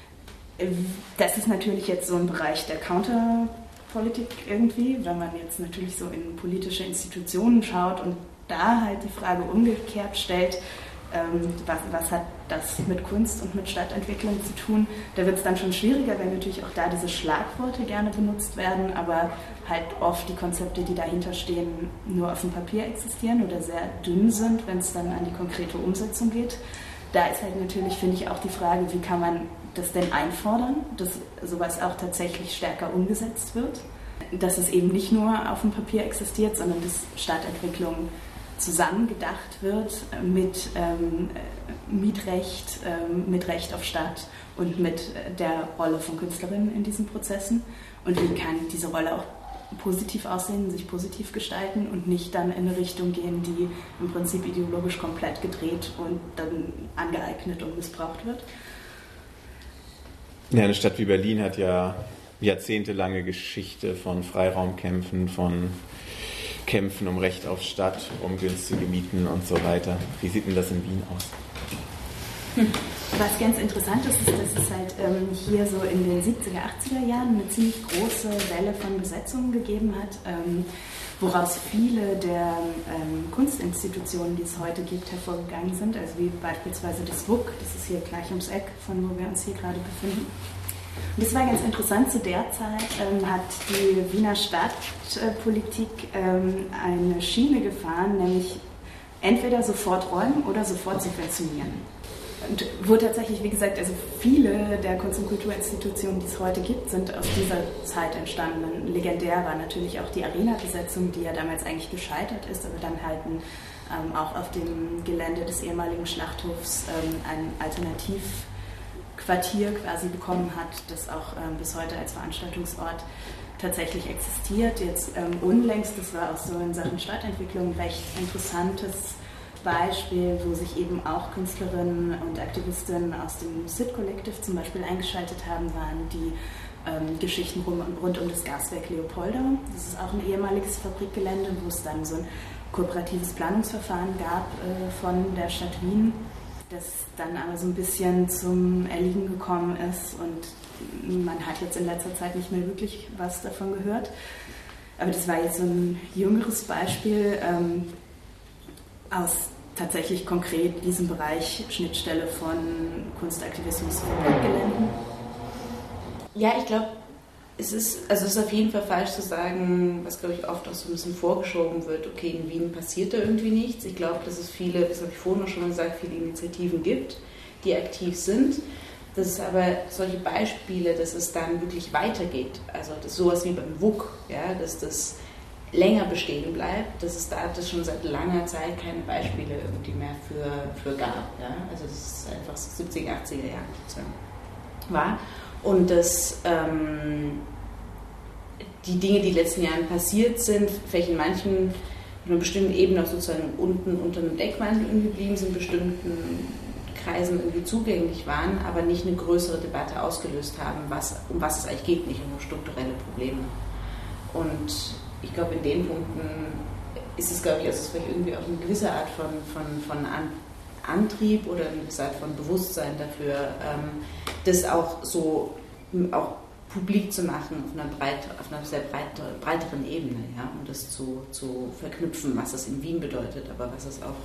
Das ist natürlich jetzt so ein Bereich der Counterpolitik irgendwie, wenn man jetzt natürlich so in politische Institutionen schaut und da halt die Frage umgekehrt stellt, ähm, was, was hat das mit Kunst und mit Stadtentwicklung zu tun, da wird es dann schon schwieriger, weil natürlich auch da diese Schlagworte gerne benutzt werden, aber halt oft die Konzepte, die dahinter stehen, nur auf dem Papier existieren oder sehr dünn sind, wenn es dann an die konkrete Umsetzung geht. Da ist halt natürlich, finde ich, auch die Frage, wie kann man das denn einfordern, dass sowas auch tatsächlich stärker umgesetzt wird, dass es eben nicht nur auf dem Papier existiert, sondern dass Stadtentwicklung zusammengedacht wird mit ähm, Mietrecht, ähm, mit Recht auf Stadt und mit der Rolle von Künstlerinnen in diesen Prozessen und wie kann diese Rolle auch positiv aussehen, sich positiv gestalten und nicht dann in eine Richtung gehen, die im Prinzip ideologisch komplett gedreht und dann angeeignet und missbraucht wird. Ja, eine Stadt wie Berlin hat ja jahrzehntelange Geschichte von Freiraumkämpfen, von Kämpfen um Recht auf Stadt, um günstige Mieten und so weiter. Wie sieht denn das in Wien aus? Was ganz interessant ist, ist, dass es halt ähm, hier so in den siebziger, achtziger Jahren eine ziemlich große Welle von Besetzungen gegeben hat, ähm, woraus viele der ähm, Kunstinstitutionen, die es heute gibt, hervorgegangen sind, also wie beispielsweise das W U K, das ist hier gleich ums Eck, von wo wir uns hier gerade befinden. Und das war ganz interessant, zu der Zeit ähm, hat die Wiener Stadtpolitik ähm, eine Schiene gefahren, nämlich entweder sofort räumen oder sofort subventionieren. Und wo tatsächlich, wie gesagt, also viele der Kunst- und Kulturinstitutionen, die es heute gibt, sind aus dieser Zeit entstanden. Legendär war natürlich auch die Arena-Besetzung, die ja damals eigentlich gescheitert ist, aber dann halt ein, ähm, auch auf dem Gelände des ehemaligen Schlachthofs ähm, ein Alternativquartier quasi bekommen hat, das auch ähm, bis heute als Veranstaltungsort tatsächlich existiert. Jetzt ähm, unlängst, das war auch so in Sachen Stadtentwicklung recht interessantes Beispiel, wo sich eben auch Künstlerinnen und Aktivistinnen aus dem S I D Collective zum Beispiel eingeschaltet haben, waren die ähm, Geschichten rund, rund um das Gaswerk Leopolda. Das ist auch ein ehemaliges Fabrikgelände, wo es dann so ein kooperatives Planungsverfahren gab äh, von der Stadt Wien, das dann aber so ein bisschen zum Erliegen gekommen ist und man hat jetzt in letzter Zeit nicht mehr wirklich was davon gehört. Aber das war jetzt so ein jüngeres Beispiel, ähm, aus tatsächlich konkret diesem Bereich Schnittstelle von Kunstaktivismus und Fabrikgeländen? Ja, ich glaube, es ist, also es ist auf jeden Fall falsch zu sagen, was glaube ich oft auch so ein bisschen vorgeschoben wird, okay, in Wien passiert da irgendwie nichts. Ich glaube, dass es viele, das habe ich vorhin noch schon mal gesagt, viele Initiativen gibt, die aktiv sind. Das ist aber solche Beispiele, dass es dann wirklich weitergeht. Also das sowas wie beim W U K, ja, dass das länger bestehen bleibt, dass es da das schon seit langer Zeit keine Beispiele irgendwie mehr für, für gab. Ja? Also das ist einfach siebziger, achtziger Jahre sozusagen war. Und dass ähm, die Dinge, die in den letzten Jahren passiert sind, vielleicht in manchen, in einer bestimmten Ebene auch sozusagen unten unter einem Deckmantel irgendwie geblieben sind, bestimmten Kreisen irgendwie zugänglich waren, aber nicht eine größere Debatte ausgelöst haben, was, um was es eigentlich geht, nicht um strukturelle Probleme. Und ich glaube, in den Punkten ist es, glaube ich, also es vielleicht irgendwie auch eine gewisse Art von, von, von Antrieb oder eine gewisse Art von Bewusstsein dafür, ähm, das auch so auch publik zu machen auf einer, breit, auf einer sehr breit, breiteren Ebene, ja, um das zu, zu verknüpfen, was es in Wien bedeutet, aber was es auch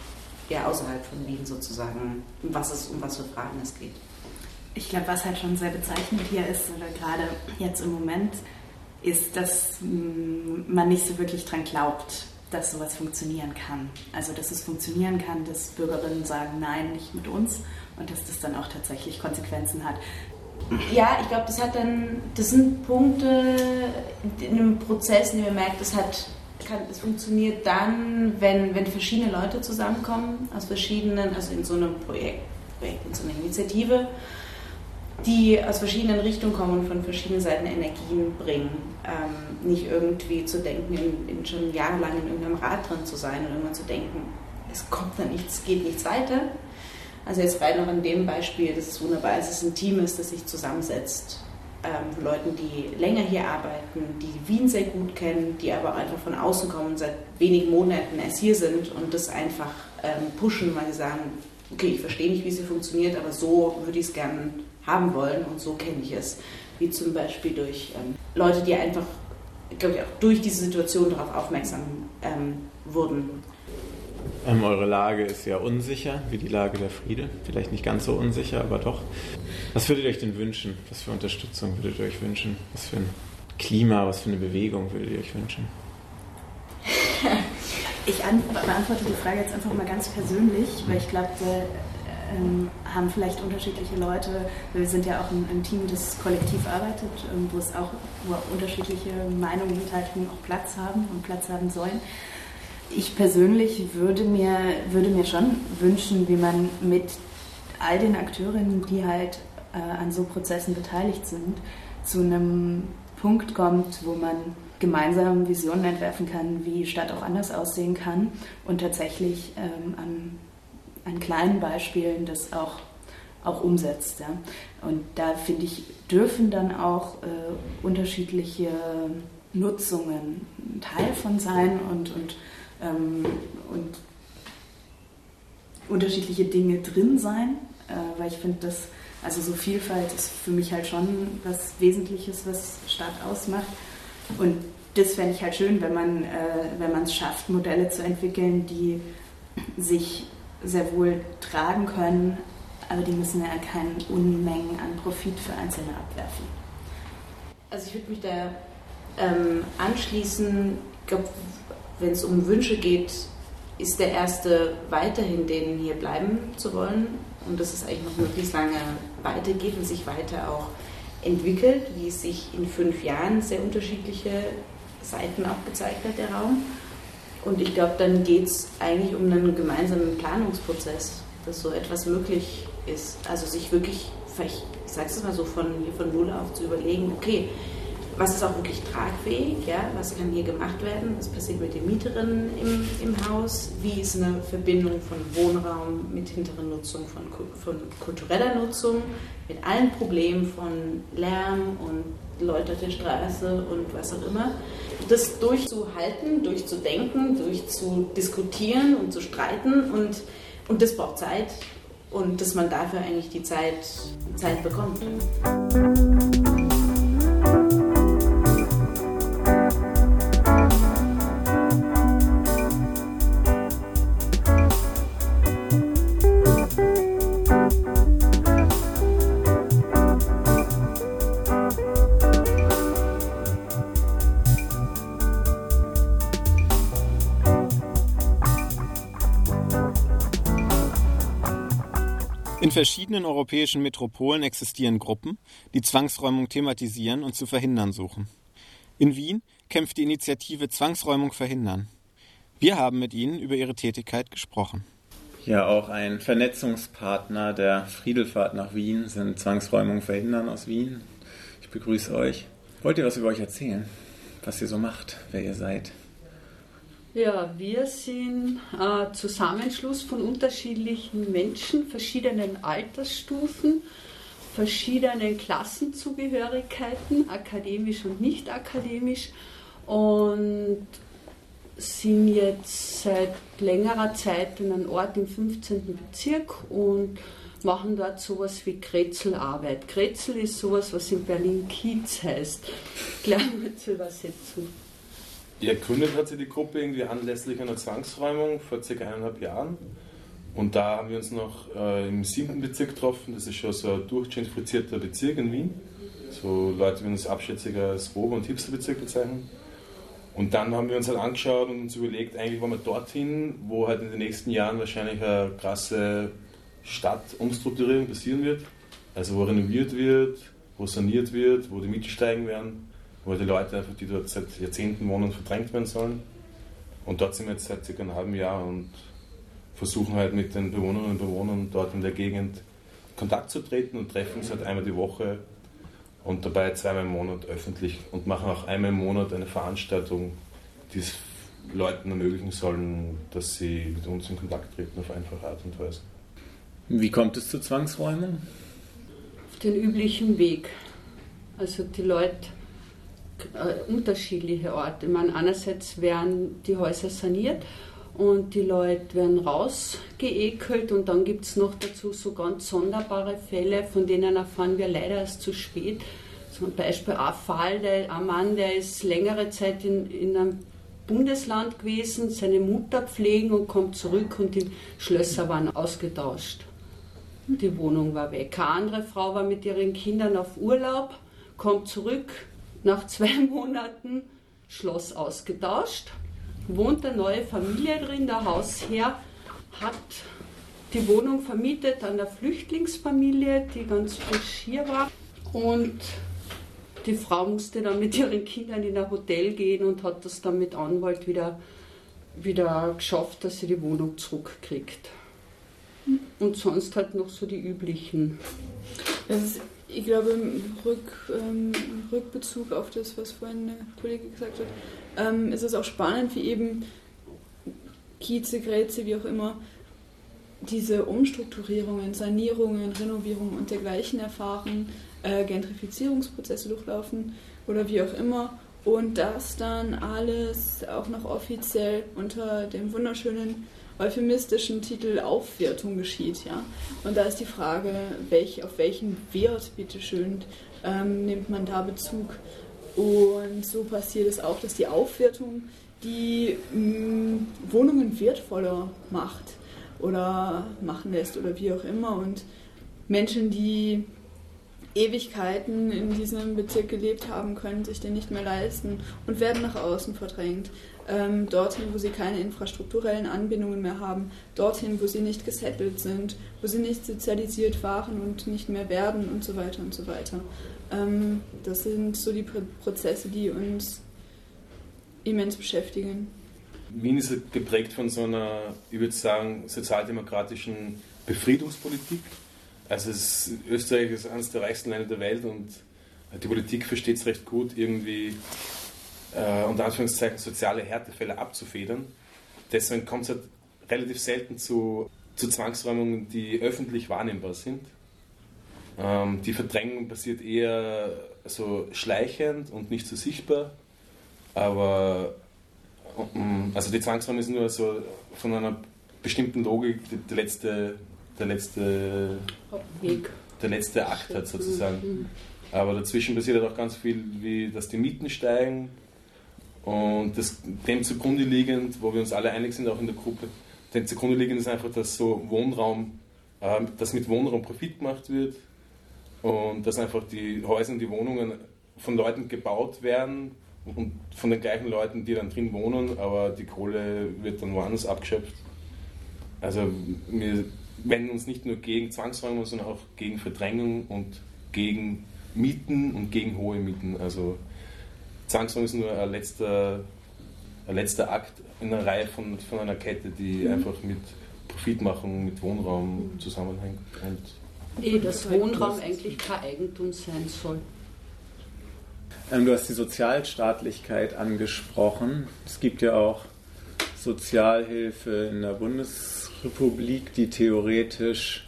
ja, außerhalb von Wien sozusagen, um was, es, um was für Fragen es geht. Ich glaube, was halt schon sehr bezeichnend hier ist, oder gerade jetzt im Moment, ist, dass man nicht so wirklich dran glaubt, dass sowas funktionieren kann. Also, dass es funktionieren kann, dass Bürgerinnen sagen, nein, nicht mit uns, und dass das dann auch tatsächlich Konsequenzen hat. Ja, ich glaube, das hat dann, das sind Punkte in einem Prozess, in dem man merkt, das hat, kann, es funktioniert dann, wenn, wenn verschiedene Leute zusammenkommen, aus verschiedenen, also in so einem Projekt, Projekt in so einer Initiative, die aus verschiedenen Richtungen kommen und von verschiedenen Seiten Energien bringen. Ähm, nicht irgendwie zu denken, in, in schon jahrelang in irgendeinem Rad drin zu sein und irgendwann zu denken, es kommt da nichts, es geht nichts weiter. Also jetzt rein noch an dem Beispiel, das ist wunderbar, dass es ein Team ist, das sich zusammensetzt ähm, von Leuten, die länger hier arbeiten, die Wien sehr gut kennen, die aber einfach von außen kommen und seit wenigen Monaten erst hier sind und das einfach ähm, pushen, weil sie sagen, okay, ich verstehe nicht, wie es hier funktioniert, aber so würde ich es gerne haben wollen und so kenne ich es. Wie zum Beispiel durch ähm, Leute, die einfach, glaube ich, auch durch diese Situation darauf aufmerksam ähm, wurden. Ähm, eure Lage ist ja unsicher, wie die Lage der Friedel. Vielleicht nicht ganz so unsicher, aber doch. Was würdet ihr euch denn wünschen? Was für Unterstützung würdet ihr euch wünschen? Was für ein Klima, was für eine Bewegung würdet ihr euch wünschen? Ich beantworte die Frage jetzt einfach mal ganz persönlich, weil ich glaube, ähm, haben vielleicht unterschiedliche Leute, wir sind ja auch ein, ein Team, das kollektiv arbeitet, ähm, wo es auch wo unterschiedliche Meinungen und Haltungen auch Platz haben und Platz haben sollen. Ich persönlich würde mir, würde mir schon wünschen, wie man mit all den Akteurinnen, die halt äh, an so Prozessen beteiligt sind, zu einem Punkt kommt, wo man gemeinsam Visionen entwerfen kann, wie Stadt auch anders aussehen kann und tatsächlich ähm, an, an kleinen Beispielen das auch, auch umsetzt. Ja. Und da finde ich, dürfen dann auch äh, unterschiedliche Nutzungen ein Teil von sein und, und, ähm, und unterschiedliche Dinge drin sein, äh, weil ich finde, dass also so Vielfalt ist für mich halt schon was Wesentliches, was Stadt ausmacht. Und das fände ich halt schön, wenn man äh, wenn man es schafft, Modelle zu entwickeln, die sich sehr wohl tragen können, aber die müssen ja keine Unmengen an Profit für Einzelne abwerfen. Also ich würde mich da ähm, anschließen, ich glaube, wenn es um Wünsche geht, ist der erste weiterhin, denen hier bleiben zu wollen und dass es eigentlich noch möglichst lange weitergeht und sich weiter auch entwickelt, wie es sich in fünf Jahren sehr unterschiedliche Seiten auch gezeigt hat, der Raum. Und ich glaube, dann geht es eigentlich um einen gemeinsamen Planungsprozess, dass so etwas möglich ist. Also sich wirklich, vielleicht, ich sage es mal so, von, hier von Null auf zu überlegen, okay, was ist auch wirklich tragfähig, ja? Was kann hier gemacht werden, was passiert mit den Mieterinnen im, im Haus, wie ist eine Verbindung von Wohnraum mit hinteren Nutzung, von, von kultureller Nutzung, mit allen Problemen von Lärm und Leute auf der Straße und was auch immer. Das durchzuhalten, durchzudenken, durchzudiskutieren und zu streiten und, und das braucht Zeit und dass man dafür eigentlich die Zeit, Zeit bekommt. In verschiedenen europäischen Metropolen existieren Gruppen, die Zwangsräumung thematisieren und zu verhindern suchen. In Wien kämpft die Initiative Zwangsräumung verhindern. Wir haben mit ihnen über ihre Tätigkeit gesprochen. Ja, auch ein Vernetzungspartner der Friedelfahrt nach Wien sind Zwangsräumung verhindern aus Wien. Ich begrüße euch. Wollt ihr was über euch erzählen? Was ihr so macht, wer ihr seid? Ja, wir sind ein Zusammenschluss von unterschiedlichen Menschen, verschiedenen Altersstufen, verschiedenen Klassenzugehörigkeiten, akademisch und nicht akademisch, und sind jetzt seit längerer Zeit in einem Ort im fünfzehnten Bezirk und machen dort sowas wie Kretzelarbeit. Kretzel ist sowas, was in Berlin Kiez heißt. Gleich mal zur Übersetzung. Ja, gegründet hat sie die Gruppe irgendwie anlässlich einer Zwangsräumung vor circa eineinhalb Jahren. Und da haben wir uns noch äh, im siebten Bezirk getroffen. Das ist schon so ein durchgentrifizierter Bezirk in Wien. So Leute würden uns abschätziger als Rover- und Hipsterbezirk bezeichnen. Und dann haben wir uns halt angeschaut und uns überlegt, eigentlich wollen wir dorthin, wo halt in den nächsten Jahren wahrscheinlich eine krasse Stadtumstrukturierung passieren wird. Also wo renoviert wird, wo saniert wird, wo die Mieten steigen werden, wo die Leute einfach, die dort seit Jahrzehnten wohnen, verdrängt werden sollen. Und dort sind wir jetzt seit circa einem halben Jahr und versuchen halt mit den Bewohnerinnen und Bewohnern dort in der Gegend in Kontakt zu treten und treffen uns halt einmal die Woche und dabei zweimal im Monat öffentlich und machen auch einmal im Monat eine Veranstaltung, die es Leuten ermöglichen sollen, dass sie mit uns in Kontakt treten auf einfache Art und Weise. Wie kommt es zur Zwangsräumung? Auf den üblichen Weg. Also die Leute, äh, unterschiedliche Orte. Ich meine, einerseits werden die Häuser saniert und die Leute werden rausgeekelt und dann gibt es noch dazu so ganz sonderbare Fälle, von denen erfahren wir leider erst zu spät. Zum Beispiel ein Fall, der, ein Mann, der ist längere Zeit in, in einem Bundesland gewesen, seine Mutter pflegen und kommt zurück und die Schlösser waren ausgetauscht. Die Wohnung war weg. Eine andere Frau war mit ihren Kindern auf Urlaub, kommt zurück, nach zwei Monaten Schloss ausgetauscht. Wohnt eine neue Familie drin, der Hausherr hat die Wohnung vermietet an der Flüchtlingsfamilie, die ganz frisch hier war. Und die Frau musste dann mit ihren Kindern in ein Hotel gehen und hat das dann mit Anwalt wieder, wieder geschafft, dass sie die Wohnung zurückkriegt. Und sonst halt noch so die üblichen. Das ist, ich glaube, im Rück, ähm, Rückbezug auf das, was vorhin der Kollege gesagt hat, ähm, ist es auch spannend, wie eben Kieze, Grätze, wie auch immer, diese Umstrukturierungen, Sanierungen, Renovierungen und dergleichen erfahren, äh, Gentrifizierungsprozesse durchlaufen oder wie auch immer. Und das dann alles auch noch offiziell unter dem wunderschönen euphemistischen Titel Aufwertung geschieht, ja. Und da ist die Frage, welch, auf welchen Wert, bitteschön, ähm, nimmt man da Bezug? Und so passiert es auch, dass die Aufwertung die mh, Wohnungen wertvoller macht oder machen lässt oder wie auch immer. Und Menschen, die Ewigkeiten in diesem Bezirk gelebt haben, können sich den nicht mehr leisten und werden nach außen verdrängt. Ähm, dorthin, wo sie keine infrastrukturellen Anbindungen mehr haben, dorthin, wo sie nicht gesettelt sind, wo sie nicht sozialisiert waren und nicht mehr werden und so weiter und so weiter. Ähm, das sind so die Pro- Prozesse, die uns immens beschäftigen. Wien ist geprägt von so einer, ich würde sagen, sozialdemokratischen Befriedungspolitik. Also es, Österreich ist eines der reichsten Länder der Welt und die Politik versteht es recht gut, irgendwie äh, unter Anführungszeichen soziale Härtefälle abzufedern. Deswegen kommt es halt relativ selten zu, zu Zwangsräumungen, die öffentlich wahrnehmbar sind. Ähm, die Verdrängung passiert eher so schleichend und nicht so sichtbar, aber also die Zwangsräumung ist nur so von einer bestimmten Logik der letzte der letzte Weg. Der letzte Akt hat sozusagen. Aber dazwischen passiert halt auch ganz viel, wie dass die Mieten steigen und das, dem zugrunde liegend, wo wir uns alle einig sind, auch in der Gruppe, dem zugrunde liegend ist einfach, dass so Wohnraum, äh, dass mit Wohnraum Profit gemacht wird und dass einfach die Häuser und die Wohnungen von Leuten gebaut werden und von den gleichen Leuten, die dann drin wohnen, aber die Kohle wird dann woanders abgeschöpft. Also wir wenden uns nicht nur gegen Zwangsräumung, sondern auch gegen Verdrängung und gegen Mieten und gegen hohe Mieten. Also Zwangsräumung ist nur ein letzter, ein letzter Akt in einer Reihe von, von einer Kette, die mhm. einfach mit Profitmachung, mit Wohnraum zusammenhängt. Und eh, dass Wohnraum eigentlich kein Eigentum sein soll. Ähm, du hast die Sozialstaatlichkeit angesprochen. Es gibt ja auch Sozialhilfe in der Bundesrepublik, die theoretisch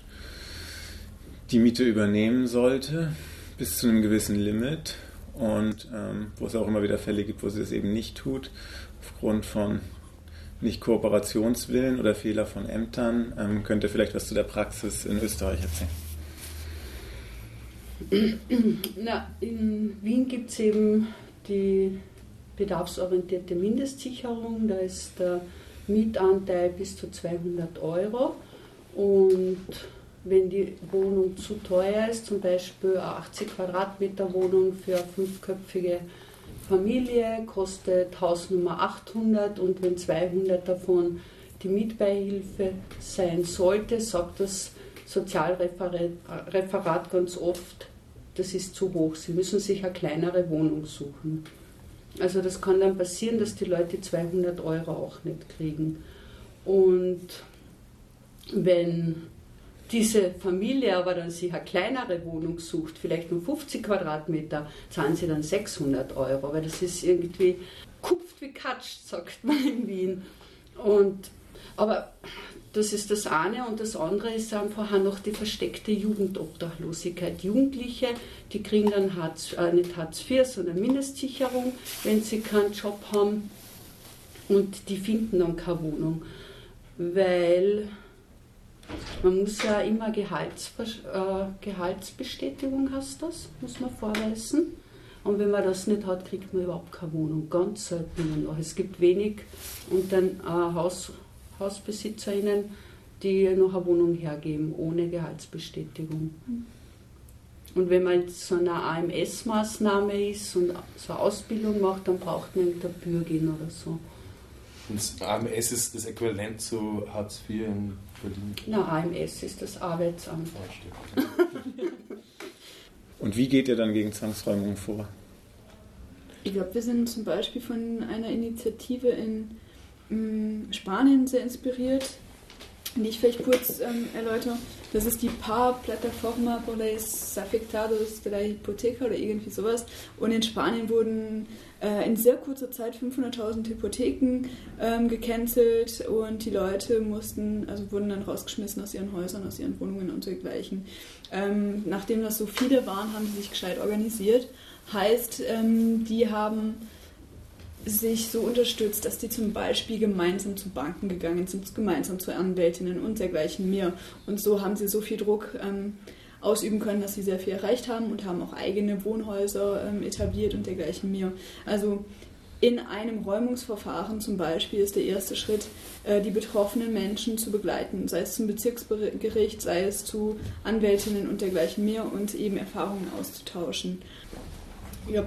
die Miete übernehmen sollte, bis zu einem gewissen Limit. Und ähm, wo es auch immer wieder Fälle gibt, wo sie das eben nicht tut, aufgrund von nicht Kooperationswillen oder Fehler von Ämtern. Ähm, könnt ihr vielleicht was zu der Praxis in Österreich erzählen? Na, in Wien gibt es eben die bedarfsorientierte Mindestsicherung, da ist der Mietanteil bis zu zweihundert Euro Und wenn die Wohnung zu teuer ist, zum Beispiel eine achtzig Quadratmeter Wohnung für eine fünfköpfige Familie, kostet Hausnummer achthundert, und wenn zweihundert davon die Mietbeihilfe sein sollte, sagt das Sozialreferat ganz oft, das ist zu hoch, Sie müssen sich eine kleinere Wohnung suchen. Also das kann dann passieren, dass die Leute zweihundert Euro auch nicht kriegen. Und wenn diese Familie aber dann sich eine kleinere Wohnung sucht, vielleicht nur fünfzig Quadratmeter, zahlen sie dann sechshundert Euro, weil das ist irgendwie kupft wie katscht, sagt man in Wien. Und, aber das ist das eine, und das andere ist einfach auch noch die versteckte Jugendobdachlosigkeit. Jugendliche, die kriegen dann Hartz, äh, nicht Hartz vier, sondern Mindestsicherung, wenn sie keinen Job haben, und die finden dann keine Wohnung, weil man muss ja immer Gehalts, äh, Gehaltsbestätigung, heißt das, muss man vorweisen. Und wenn man das nicht hat, kriegt man überhaupt keine Wohnung. Ganz selten nur noch. Es gibt wenig und dann äh, Haus, HausbesitzerInnen, die noch eine Wohnung hergeben, ohne Gehaltsbestätigung. Und wenn man jetzt so eine A M S-Maßnahme ist und so eine Ausbildung macht, dann braucht man eine Bürgerin oder so. Und das A M S ist das Äquivalent zu Hartz vier in Berlin? Na, A M S ist das Arbeitsamt. Und wie geht ihr dann gegen Zwangsräumungen vor? Ich glaube, wir sind zum Beispiel von einer Initiative in ähm, Spanien sehr inspiriert, die ich vielleicht kurz ähm, erläutere. Das ist die P A, Plataforma por los Afectados de la Hipoteca oder irgendwie sowas. Und in Spanien wurden äh, in sehr kurzer Zeit fünfhunderttausend Hypotheken ähm, gecancelt, und die Leute mussten, also wurden dann rausgeschmissen aus ihren Häusern, aus ihren Wohnungen und dergleichen. Ähm, nachdem das so viele waren, haben sie sich gescheit organisiert. Heißt, ähm, die haben sich so unterstützt, dass die zum Beispiel gemeinsam zu Banken gegangen sind, gemeinsam zu Anwältinnen und dergleichen mehr. Und so haben sie so viel Druck ähm, ausüben können, dass sie sehr viel erreicht haben, und haben auch eigene Wohnhäuser ähm, etabliert und dergleichen mehr. Also in einem Räumungsverfahren zum Beispiel ist der erste Schritt, äh, die betroffenen Menschen zu begleiten, sei es zum Bezirksgericht, sei es zu Anwältinnen und dergleichen mehr, und eben Erfahrungen auszutauschen. Ja,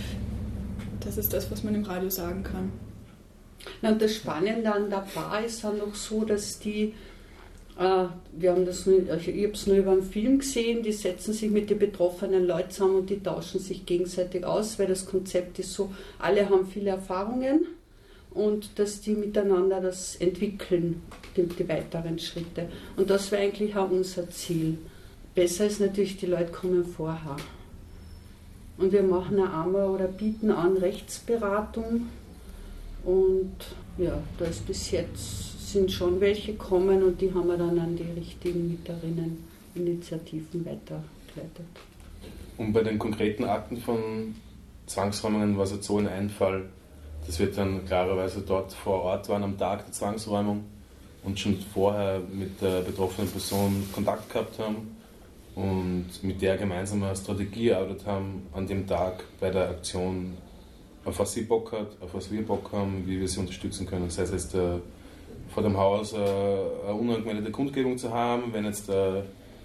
das ist das, was man im Radio sagen kann. Na, und das Spannende an der P A ist dann noch so, dass die, äh, wir haben das nur, also ich habe es nur über einen Film gesehen, die setzen sich mit den betroffenen Leuten zusammen und die tauschen sich gegenseitig aus, weil das Konzept ist so, alle haben viele Erfahrungen, und dass die miteinander das entwickeln, die, die weiteren Schritte. Und das wäre eigentlich auch unser Ziel. Besser ist natürlich, die Leute kommen vorher. Und wir machen auch einmal oder bieten an Rechtsberatung, und ja, da ist bis jetzt sind schon welche gekommen, und die haben wir dann an die richtigen Mieterinneninitiativen weitergeleitet. Und bei den konkreten Akten von Zwangsräumungen war es jetzt so ein Einfall, dass wir dann klarerweise dort vor Ort waren am Tag der Zwangsräumung und schon vorher mit der betroffenen Person Kontakt gehabt haben und mit der gemeinsam eine Strategie erarbeitet haben an dem Tag bei der Aktion, auf was sie Bock hat, auf was wir Bock haben, wie wir sie unterstützen können. Das heißt jetzt äh, vor dem Haus äh, eine unangemeldete Kundgebung zu haben, wenn jetzt äh,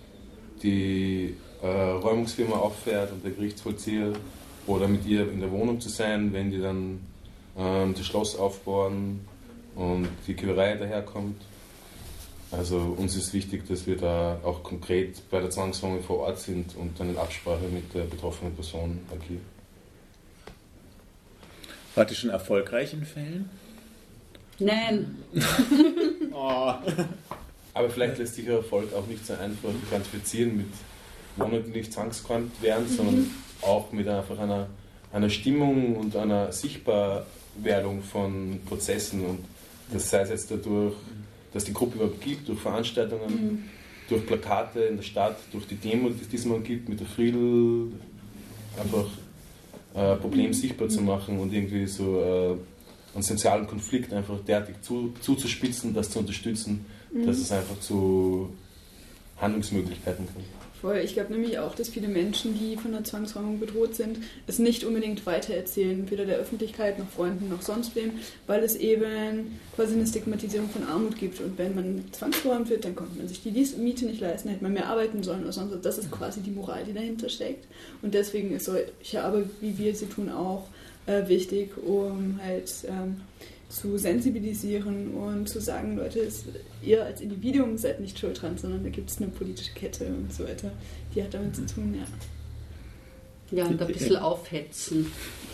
die äh, Räumungsfirma auffährt und der Gerichtsvollzieher, oder mit ihr in der Wohnung zu sein, wenn die dann äh, das Schloss aufbauen und die Kühlerei daherkommt. Also uns ist wichtig, dass wir da auch konkret bei der Zwangsräumung vor Ort sind und dann in Absprache mit der betroffenen Person agieren. Wart ihr schon erfolgreich in Fällen? Nein. Oh. Aber vielleicht lässt sich der Erfolg auch nicht so einfach quantifizieren mit Wohnungen, die nicht zwangsgeräumt werden, sondern auch mit einfach einer, einer Stimmung und einer Sichtbarwerdung von Prozessen. Und das sei es jetzt dadurch, dass die Gruppe überhaupt gibt, durch Veranstaltungen, mhm. durch Plakate in der Stadt, durch die Demo, die es diesmal gibt, mit der Friedl, einfach äh, Problem sichtbar zu machen und irgendwie so äh, einen sozialen Konflikt einfach derartig zu, zuzuspitzen, das zu unterstützen, mhm. dass es einfach zu Handlungsmöglichkeiten kommt. Voll. Ich glaube nämlich auch, dass viele Menschen, die von der Zwangsräumung bedroht sind, es nicht unbedingt weitererzählen, weder der Öffentlichkeit noch Freunden noch sonst wem, weil es eben quasi eine Stigmatisierung von Armut gibt. Und wenn man zwangsgeräumt wird, dann konnte man sich die Miete nicht leisten, hätte man mehr arbeiten sollen oder sonst. Das ist quasi die Moral, die dahinter steckt. Und deswegen ist solche Arbeit, wie wir sie tun, auch äh, wichtig, um halt ähm, zu sensibilisieren und zu sagen, Leute, es, ihr als Individuum seid nicht schuld dran, sondern da gibt es eine politische Kette und so weiter, die hat damit zu tun, ja. Ja, und ein bisschen aufhetzen.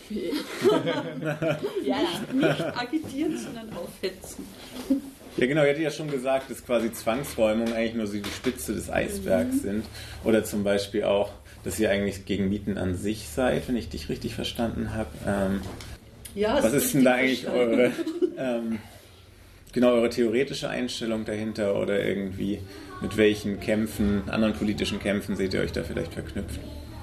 ja, nicht agitieren, sondern aufhetzen. Ja genau, ihr hattet ja schon gesagt, dass quasi Zwangsräumungen eigentlich nur so die Spitze des Eisbergs mhm. sind. Oder zum Beispiel auch, dass ihr eigentlich gegen Mieten an sich seid, wenn ich dich richtig verstanden habe. Ähm, Ja, was ist denn da eigentlich eure, ähm, genau eure theoretische Einstellung dahinter oder irgendwie mit welchen Kämpfen, anderen politischen Kämpfen seht ihr euch da vielleicht verknüpft?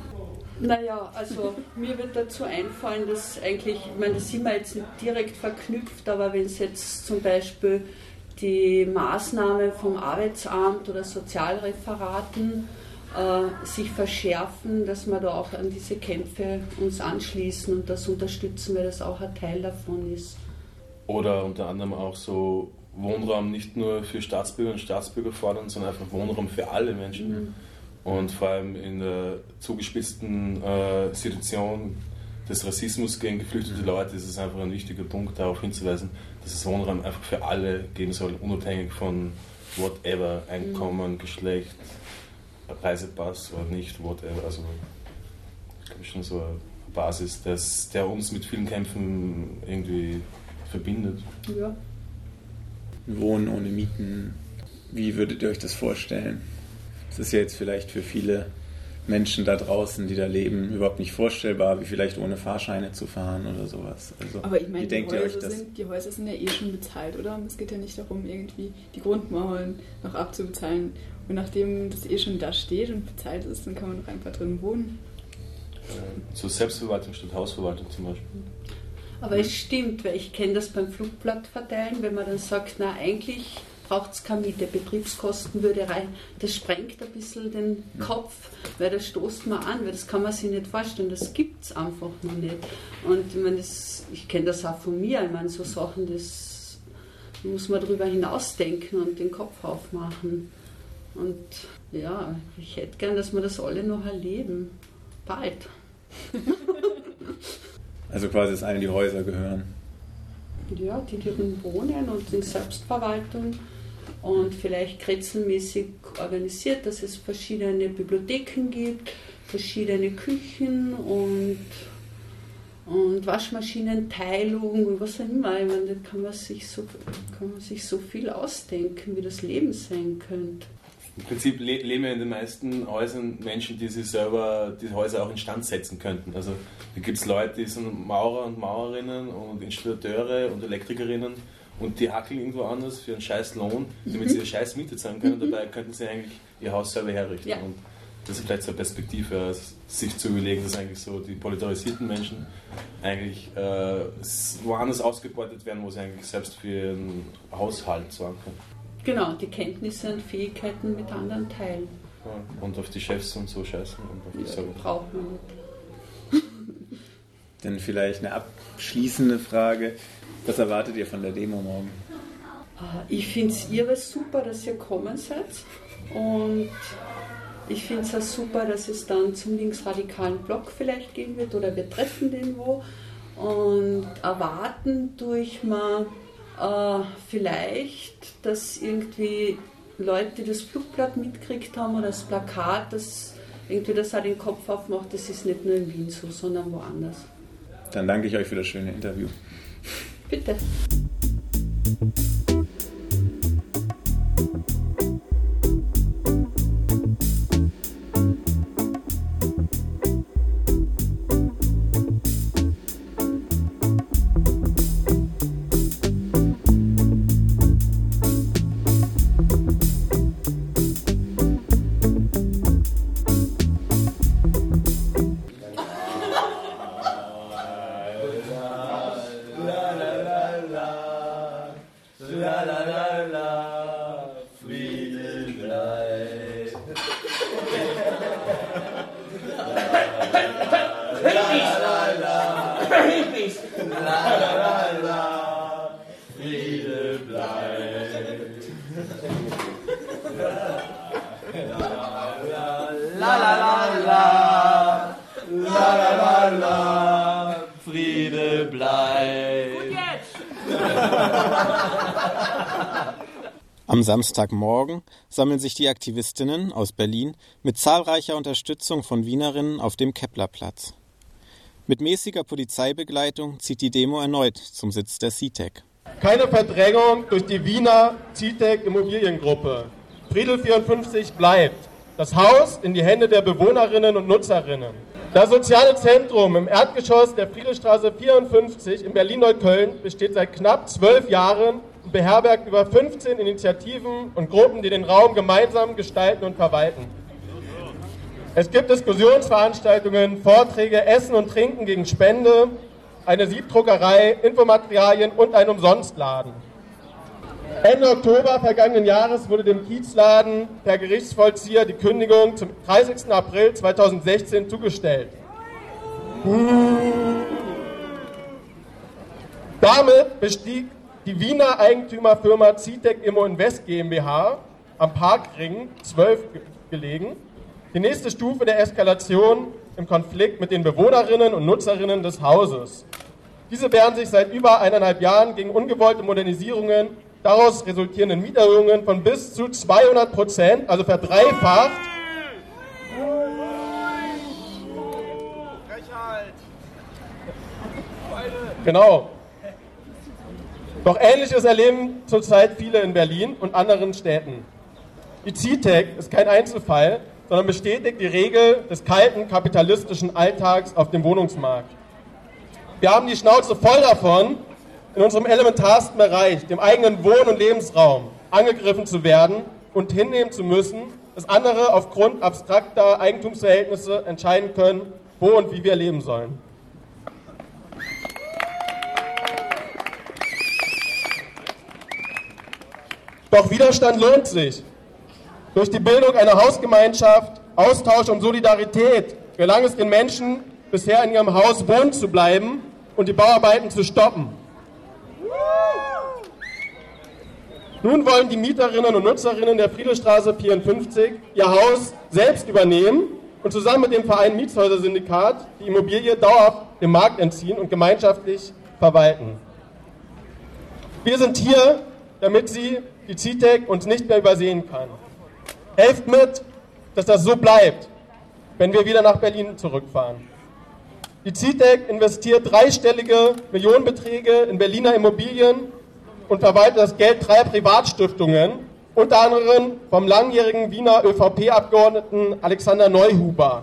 Naja, also mir wird dazu einfallen, dass eigentlich, ich meine, das sind wir jetzt nicht direkt verknüpft, aber wenn es jetzt zum Beispiel die Maßnahmen vom Arbeitsamt oder Sozialreferaten äh, sich verschärfen, dass wir da auch an diese Kämpfe uns anschließen und das unterstützen, weil das auch ein Teil davon ist. Oder unter anderem auch so Wohnraum nicht nur für Staatsbürger und Staatsbürger fordern, sondern einfach Wohnraum für alle Menschen. Mhm. Und vor allem in der zugespitzten äh, Situation des Rassismus gegen geflüchtete Leute ist es einfach ein wichtiger Punkt, darauf hinzuweisen, dass es Wohnraum einfach für alle geben soll, unabhängig von whatever, Einkommen, mhm. Geschlecht, Reisepass oder nicht, whatever. Also ich glaube schon so eine Basis, dass der uns mit vielen Kämpfen irgendwie verbindet. Ja. Wohnen ohne Mieten, wie würdet ihr euch das vorstellen? Das ist ja jetzt vielleicht für viele Menschen da draußen, die da leben, überhaupt nicht vorstellbar, wie vielleicht ohne Fahrscheine zu fahren oder sowas. Also, aber ich meine, die, denkt ihr euch das? Sind, die Häuser sind ja eh schon bezahlt, oder? Es geht ja nicht darum, irgendwie die Grundmauern noch abzubezahlen. Und nachdem das eh schon da steht und bezahlt ist, dann kann man noch einfach drin wohnen. Zur Selbstverwaltung statt Hausverwaltung zum Beispiel. Aber es stimmt, weil ich kenne das beim Flugblatt verteilen, wenn man dann sagt, na eigentlich braucht es keine Miete, Betriebskosten würde rein. Das sprengt ein bisschen den Kopf, weil das stoßt man an, weil das kann man sich nicht vorstellen, das gibt es einfach noch nicht. Und ich meine, das, ich kenne das auch von mir, ich meine, so Sachen, das muss man darüber hinausdenken und den Kopf aufmachen. Und ja, ich hätte gern, dass wir das alle noch erleben. Bald. Also quasi, dass allen die Häuser gehören. Ja, die drin wohnen und in Selbstverwaltung und vielleicht kretzelmäßig organisiert, dass es verschiedene Bibliotheken gibt, verschiedene Küchen und, und Waschmaschinenteilung und was auch immer. Ich meine, da kann man sich so, kann man sich so viel ausdenken, wie das Leben sein könnte. Im Prinzip le- leben ja in den meisten Häusern Menschen, die sich selber die Häuser auch instand setzen könnten. Also da gibt es Leute, die sind Maurer und Maurerinnen und Installateure und Elektrikerinnen und die hackeln irgendwo anders für einen scheiß Lohn, damit sie ihre scheiß Miete zahlen können. Und dabei könnten sie eigentlich ihr Haus selber herrichten. Ja. Und das ist vielleicht so eine Perspektive, sich zu überlegen, dass eigentlich so die politarisierten Menschen eigentlich äh, woanders ausgebeutet werden, wo sie eigentlich selbst für ihren Haushalt sorgen können. Genau, die Kenntnisse und Fähigkeiten mit anderen teilen. Ja, und auf die Chefs und so scheißen und auf die ja, selber. Braucht man nicht. Dann vielleicht eine abschließende Frage. Was erwartet ihr von der Demo morgen? Ich finde es irre super, dass ihr kommen seid. Und ich finde es auch super, dass es dann zum linksradikalen Block vielleicht gehen wird oder wir treffen den wo. Und erwarten durch mal äh, vielleicht, dass irgendwie Leute, die das Flugblatt mitgekriegt haben oder das Plakat, dass irgendwie das auch den Kopf aufmacht, das ist nicht nur in Wien so, sondern woanders. Dann danke ich euch für das schöne Interview. Bitte. La Peace. La la la la, Friede bleibt. La la la la, la la la la, Friede bleibt. Und jetzt! Am Samstagmorgen sammeln sich die Aktivistinnen aus Berlin mit zahlreicher Unterstützung von Wienerinnen auf dem Keplerplatz. Mit mäßiger Polizeibegleitung zieht die Demo erneut zum Sitz der C T E C. Keine Verdrängung durch die Wiener C T E C Immobiliengruppe. Friedl vierundfünfzig bleibt. Das Haus in die Hände der Bewohnerinnen und Nutzerinnen. Das soziale Zentrum im Erdgeschoss der Friedlstraße vierundfünfzig in Berlin-Neukölln besteht seit knapp zwölf Jahren und beherbergt über fünfzehn Initiativen und Gruppen, die den Raum gemeinsam gestalten und verwalten. Es gibt Diskussionsveranstaltungen, Vorträge, Essen und Trinken gegen Spende, eine Siebdruckerei, Infomaterialien und einen Umsonstladen. Ende Oktober vergangenen Jahres wurde dem Kiezladen per Gerichtsvollzieher die Kündigung zum dreißigsten April zweitausendsechzehn zugestellt. Damit bestieg die Wiener Eigentümerfirma C T E C Immo Invest GmbH am Parkring zwölf gelegen die nächste Stufe der Eskalation im Konflikt mit den Bewohnerinnen und Nutzerinnen des Hauses. Diese wehren sich seit über eineinhalb Jahren gegen ungewollte Modernisierungen, daraus resultierenden Mieterhöhungen von bis zu zweihundert Prozent, also verdreifacht. Genau. Doch Ähnliches erleben zurzeit viele in Berlin und anderen Städten. Die C T E C ist kein Einzelfall, sondern bestätigt die Regel des kalten kapitalistischen Alltags auf dem Wohnungsmarkt. Wir haben die Schnauze voll davon, in unserem elementarsten Bereich, dem eigenen Wohn- und Lebensraum, angegriffen zu werden und hinnehmen zu müssen, dass andere aufgrund abstrakter Eigentumsverhältnisse entscheiden können, wo und wie wir leben sollen. Doch Widerstand lohnt sich. Durch die Bildung einer Hausgemeinschaft, Austausch und Solidarität gelang es den Menschen, bisher in ihrem Haus wohnen zu bleiben und die Bauarbeiten zu stoppen. Nun wollen die Mieterinnen und Nutzerinnen der Friedlstraße vierundfünfzig ihr Haus selbst übernehmen und zusammen mit dem Verein Mietshäuser-Syndikat die Immobilie dauerhaft dem Markt entziehen und gemeinschaftlich verwalten. Wir sind hier, damit sie, die C T E C, uns nicht mehr übersehen kann. Helft mit, dass das so bleibt, wenn wir wieder nach Berlin zurückfahren. Die C T E C investiert dreistellige Millionenbeträge in Berliner Immobilien und verwaltet das Geld dreier Privatstiftungen, unter anderem vom langjährigen Wiener ÖVP-Abgeordneten Alexander Neuhuber.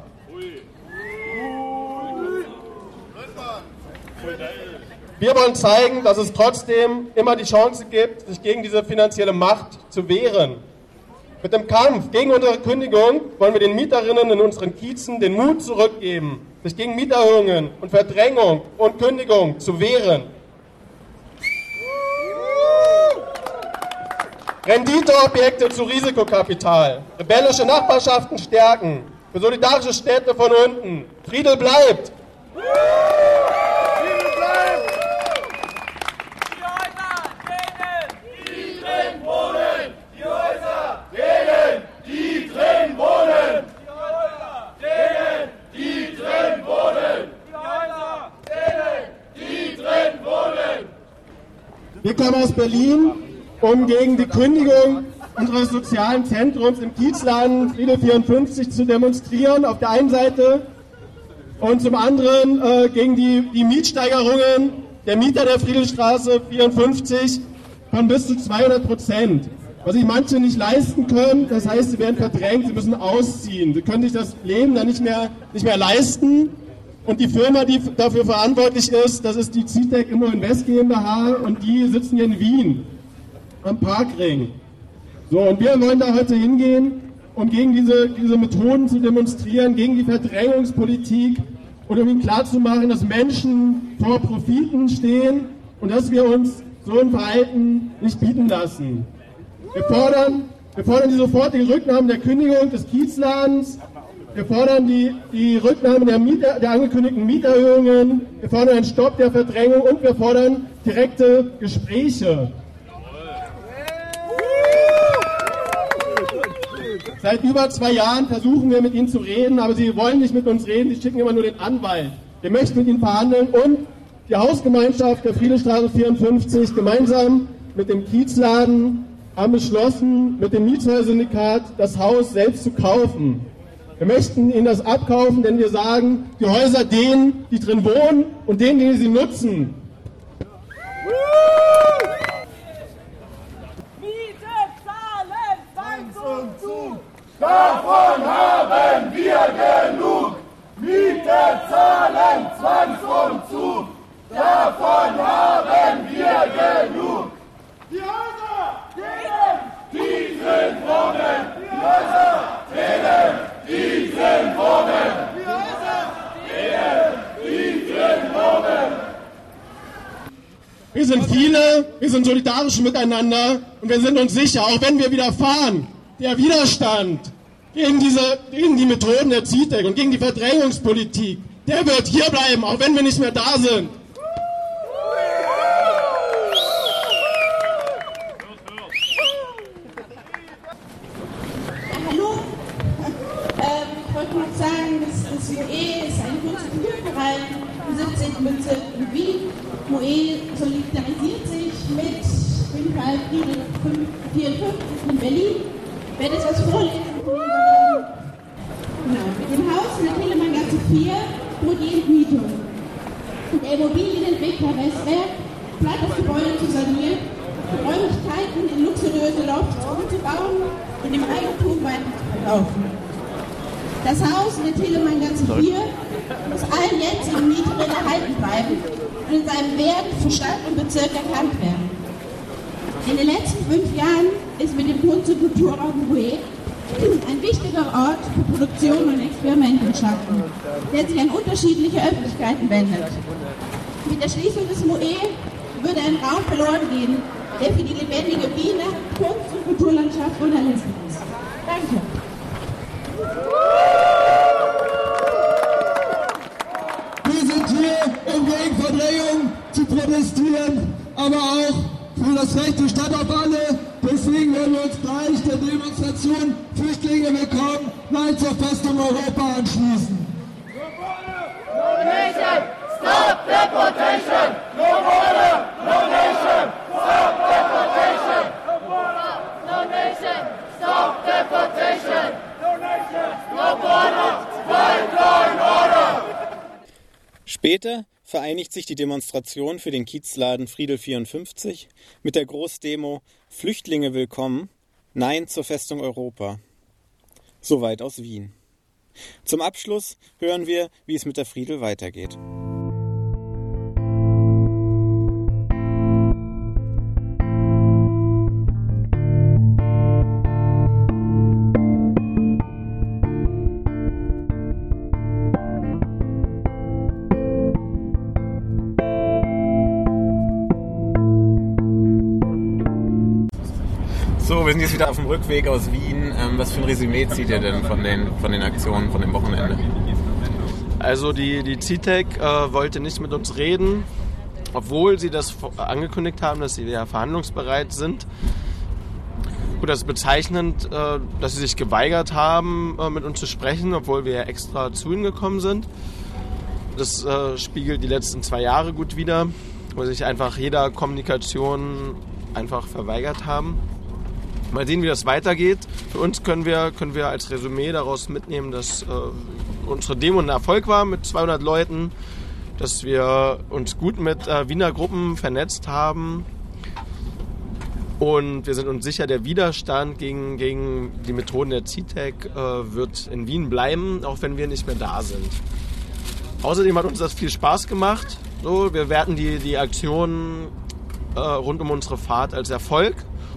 Wir wollen zeigen, dass es trotzdem immer die Chance gibt, sich gegen diese finanzielle Macht zu wehren. Mit dem Kampf gegen unsere Kündigung wollen wir den Mieterinnen in unseren Kiezen den Mut zurückgeben, sich gegen Mieterhöhungen und Verdrängung und Kündigung zu wehren. Renditeobjekte zu Risikokapital, rebellische Nachbarschaften stärken, für solidarische Städte von unten. Friedl bleibt! Friedl bleibt! Die Häuser, denen, die drin wohnen! Die Häuser, denen, die drin wohnen! Die Häuser, denen, die drin wohnen! Die Häuser, denen, die drin wohnen! Wir kommen aus Berlin, um gegen die Kündigung unseres sozialen Zentrums im Kiezladen Friedl vierundfünfzig zu demonstrieren, auf der einen Seite, und zum anderen äh, gegen die, die Mietsteigerungen der Mieter der Friedlstraße vierundfünfzig von bis zu zweihundert Prozent. Was sich manche nicht leisten können, das heißt, sie werden verdrängt, sie müssen ausziehen. Sie können sich das Leben dann nicht mehr, nicht mehr leisten. Und die Firma, die dafür verantwortlich ist, das ist die C T E C Immo Invest GmbH, und die sitzen hier in Wien am Parkring. So, und wir wollen da heute hingehen, um gegen diese, diese Methoden zu demonstrieren, gegen die Verdrängungspolitik und um ihnen klarzumachen, dass Menschen vor Profiten stehen und dass wir uns so ein Verhalten nicht bieten lassen. Wir fordern, wir fordern die sofortige Rücknahme der Kündigung des Kiezladens, Wir fordern die, die Rücknahme der, Mieter, der angekündigten Mieterhöhungen, wir fordern einen Stopp der Verdrängung und wir fordern direkte Gespräche. Seit über zwei Jahren versuchen wir mit ihnen zu reden, aber sie wollen nicht mit uns reden, sie schicken immer nur den Anwalt. Wir möchten mit ihnen verhandeln und die Hausgemeinschaft der Friedrichstraße vierundfünfzig gemeinsam mit dem Kiezladen haben beschlossen, mit dem Mietshäuser-Syndikat das Haus selbst zu kaufen. Wir möchten ihnen das abkaufen, denn wir sagen, die Häuser denen, die drin wohnen und denen, die sie nutzen. Davon haben wir genug. Miete, zahlen, Zwangsumzug. Davon haben wir genug. Die Häuser, denen, die drin wohnen. Die Häuser, denen, die drin wohnen. Die Häuser, denen, die drin wohnen. Wir sind viele, wir sind solidarisch miteinander und wir sind uns sicher, auch wenn wir widerfahren, der Widerstand gegen, diese, gegen die Methoden der C I T E C und gegen die Verdrängungspolitik, der wird hier bleiben, auch wenn wir nicht mehr da sind. Ja, hallo, ähm, ich wollte noch sagen, das, das M O E ist ein Kunst- und Kulturverein im siebzehnten Bezirk in Wien. M O E solidarisiert sich mit dem Fall Friedel vierundfünfzig in Berlin. Ich werde jetzt was vorlesen. Genau. Mit dem Haus in der Telemanngasse vier droht die Entmietung. Der Immobilienentwickler Westwerk plant das Gebäude zu sanieren, Räumlichkeiten in luxuriöse Lofts umzubauen und im Eigentum weiter zu verkaufen. Das Haus in der Telemanngasse vier muss allen jetzigen Mieterinnen erhalten bleiben und in seinem Wert für Stadt und Bezirk erkannt werden. In den letzten fünf Jahren ist mit dem Kunst- und Kulturraum M O E ein wichtiger Ort für Produktion und Experimente entstanden, der sich an unterschiedliche Öffentlichkeiten wendet. Mit der Schließung des M O E würde ein Raum verloren gehen, der für die lebendige Wiener Kunst- und Kulturlandschaft unerlässlich ist. Danke. Wir sind hier, um gegen Verdrängung zu protestieren, aber auch für das Recht der Stadt auf alle. Deswegen werden wir uns gleich der Demonstration Flüchtlinge willkommen, Nein zur Festung Europa anschließen. No nation, stop deportation! No border, no nation, stop deportation! No border, no nation, stop deportation! No nation, no border, fight law and order! Später vereinigt sich die Demonstration für den Kiezladen Friedel vierundfünfzig mit der Großdemo Flüchtlinge willkommen, Nein zur Festung Europa. Soweit aus Wien. Zum Abschluss hören wir, wie es mit der Friedel weitergeht. So, wir sind jetzt wieder auf dem Rückweg aus Wien. Ähm, was für ein Resümee zieht ihr denn von den, von den Aktionen von dem Wochenende? Also die, die C I T E C äh, wollte nicht mit uns reden, obwohl sie das angekündigt haben, dass sie ja verhandlungsbereit sind. Gut, das ist bezeichnend, äh, dass sie sich geweigert haben, äh, mit uns zu sprechen, obwohl wir ja extra zu ihnen gekommen sind. Das äh, spiegelt die letzten zwei Jahre gut wider, wo sich einfach jeder Kommunikation einfach verweigert haben. Mal sehen, wie das weitergeht. Für uns können wir, können wir als Resümee daraus mitnehmen, dass äh, unsere Demo ein Erfolg war mit zweihundert Leuten, dass wir uns gut mit äh, Wiener Gruppen vernetzt haben und wir sind uns sicher, der Widerstand gegen, gegen die Methoden der C I T E C äh, wird in Wien bleiben, auch wenn wir nicht mehr da sind. Außerdem hat uns das viel Spaß gemacht. So, wir werten die, die Aktion äh, rund um unsere Fahrt als Erfolg.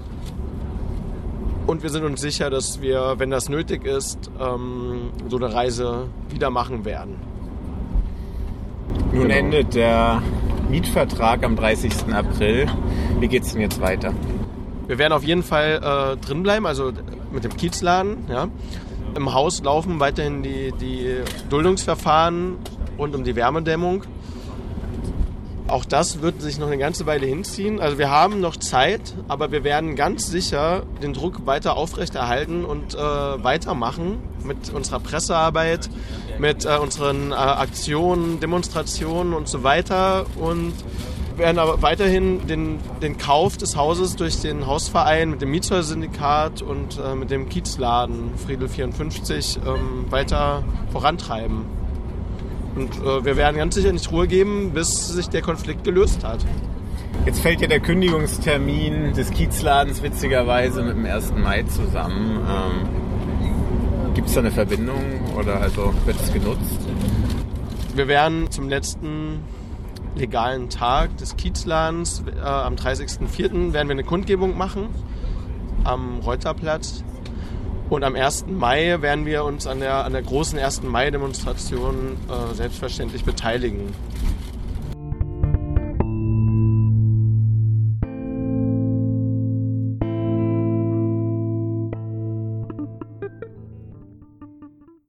Und wir sind uns sicher, dass wir, wenn das nötig ist, ähm, so eine Reise wieder machen werden. Nun genau. Endet der Mietvertrag am dreißigsten April. Wie geht es denn jetzt weiter? Wir werden auf jeden Fall äh, drin bleiben, also mit dem Kiezladen. Ja. Im Haus laufen weiterhin die, die Duldungsverfahren rund um die Wärmedämmung. Auch das wird sich noch eine ganze Weile hinziehen. Also wir haben noch Zeit, aber wir werden ganz sicher den Druck weiter aufrechterhalten und äh, weitermachen mit unserer Pressearbeit, mit äh, unseren äh, Aktionen, Demonstrationen und so weiter. Und wir werden aber weiterhin den, den Kauf des Hauses durch den Hausverein mit dem Mietshäuser-Syndikat und äh, mit dem Kiezladen Friedl vierundfünfzig ähm, weiter vorantreiben. Und äh, wir werden ganz sicher nicht Ruhe geben, bis sich der Konflikt gelöst hat. Jetzt fällt ja der Kündigungstermin des Kiezladens witzigerweise mit dem ersten Mai zusammen. Ähm, Gibt es da eine Verbindung oder also wird es genutzt? Wir werden zum letzten legalen Tag des Kiezladens, äh, am dreißigsten vierten werden wir eine Kundgebung machen am Reuterplatz. Und am ersten Mai werden wir uns an der, an der großen ersten Mai-Demonstration äh, selbstverständlich beteiligen.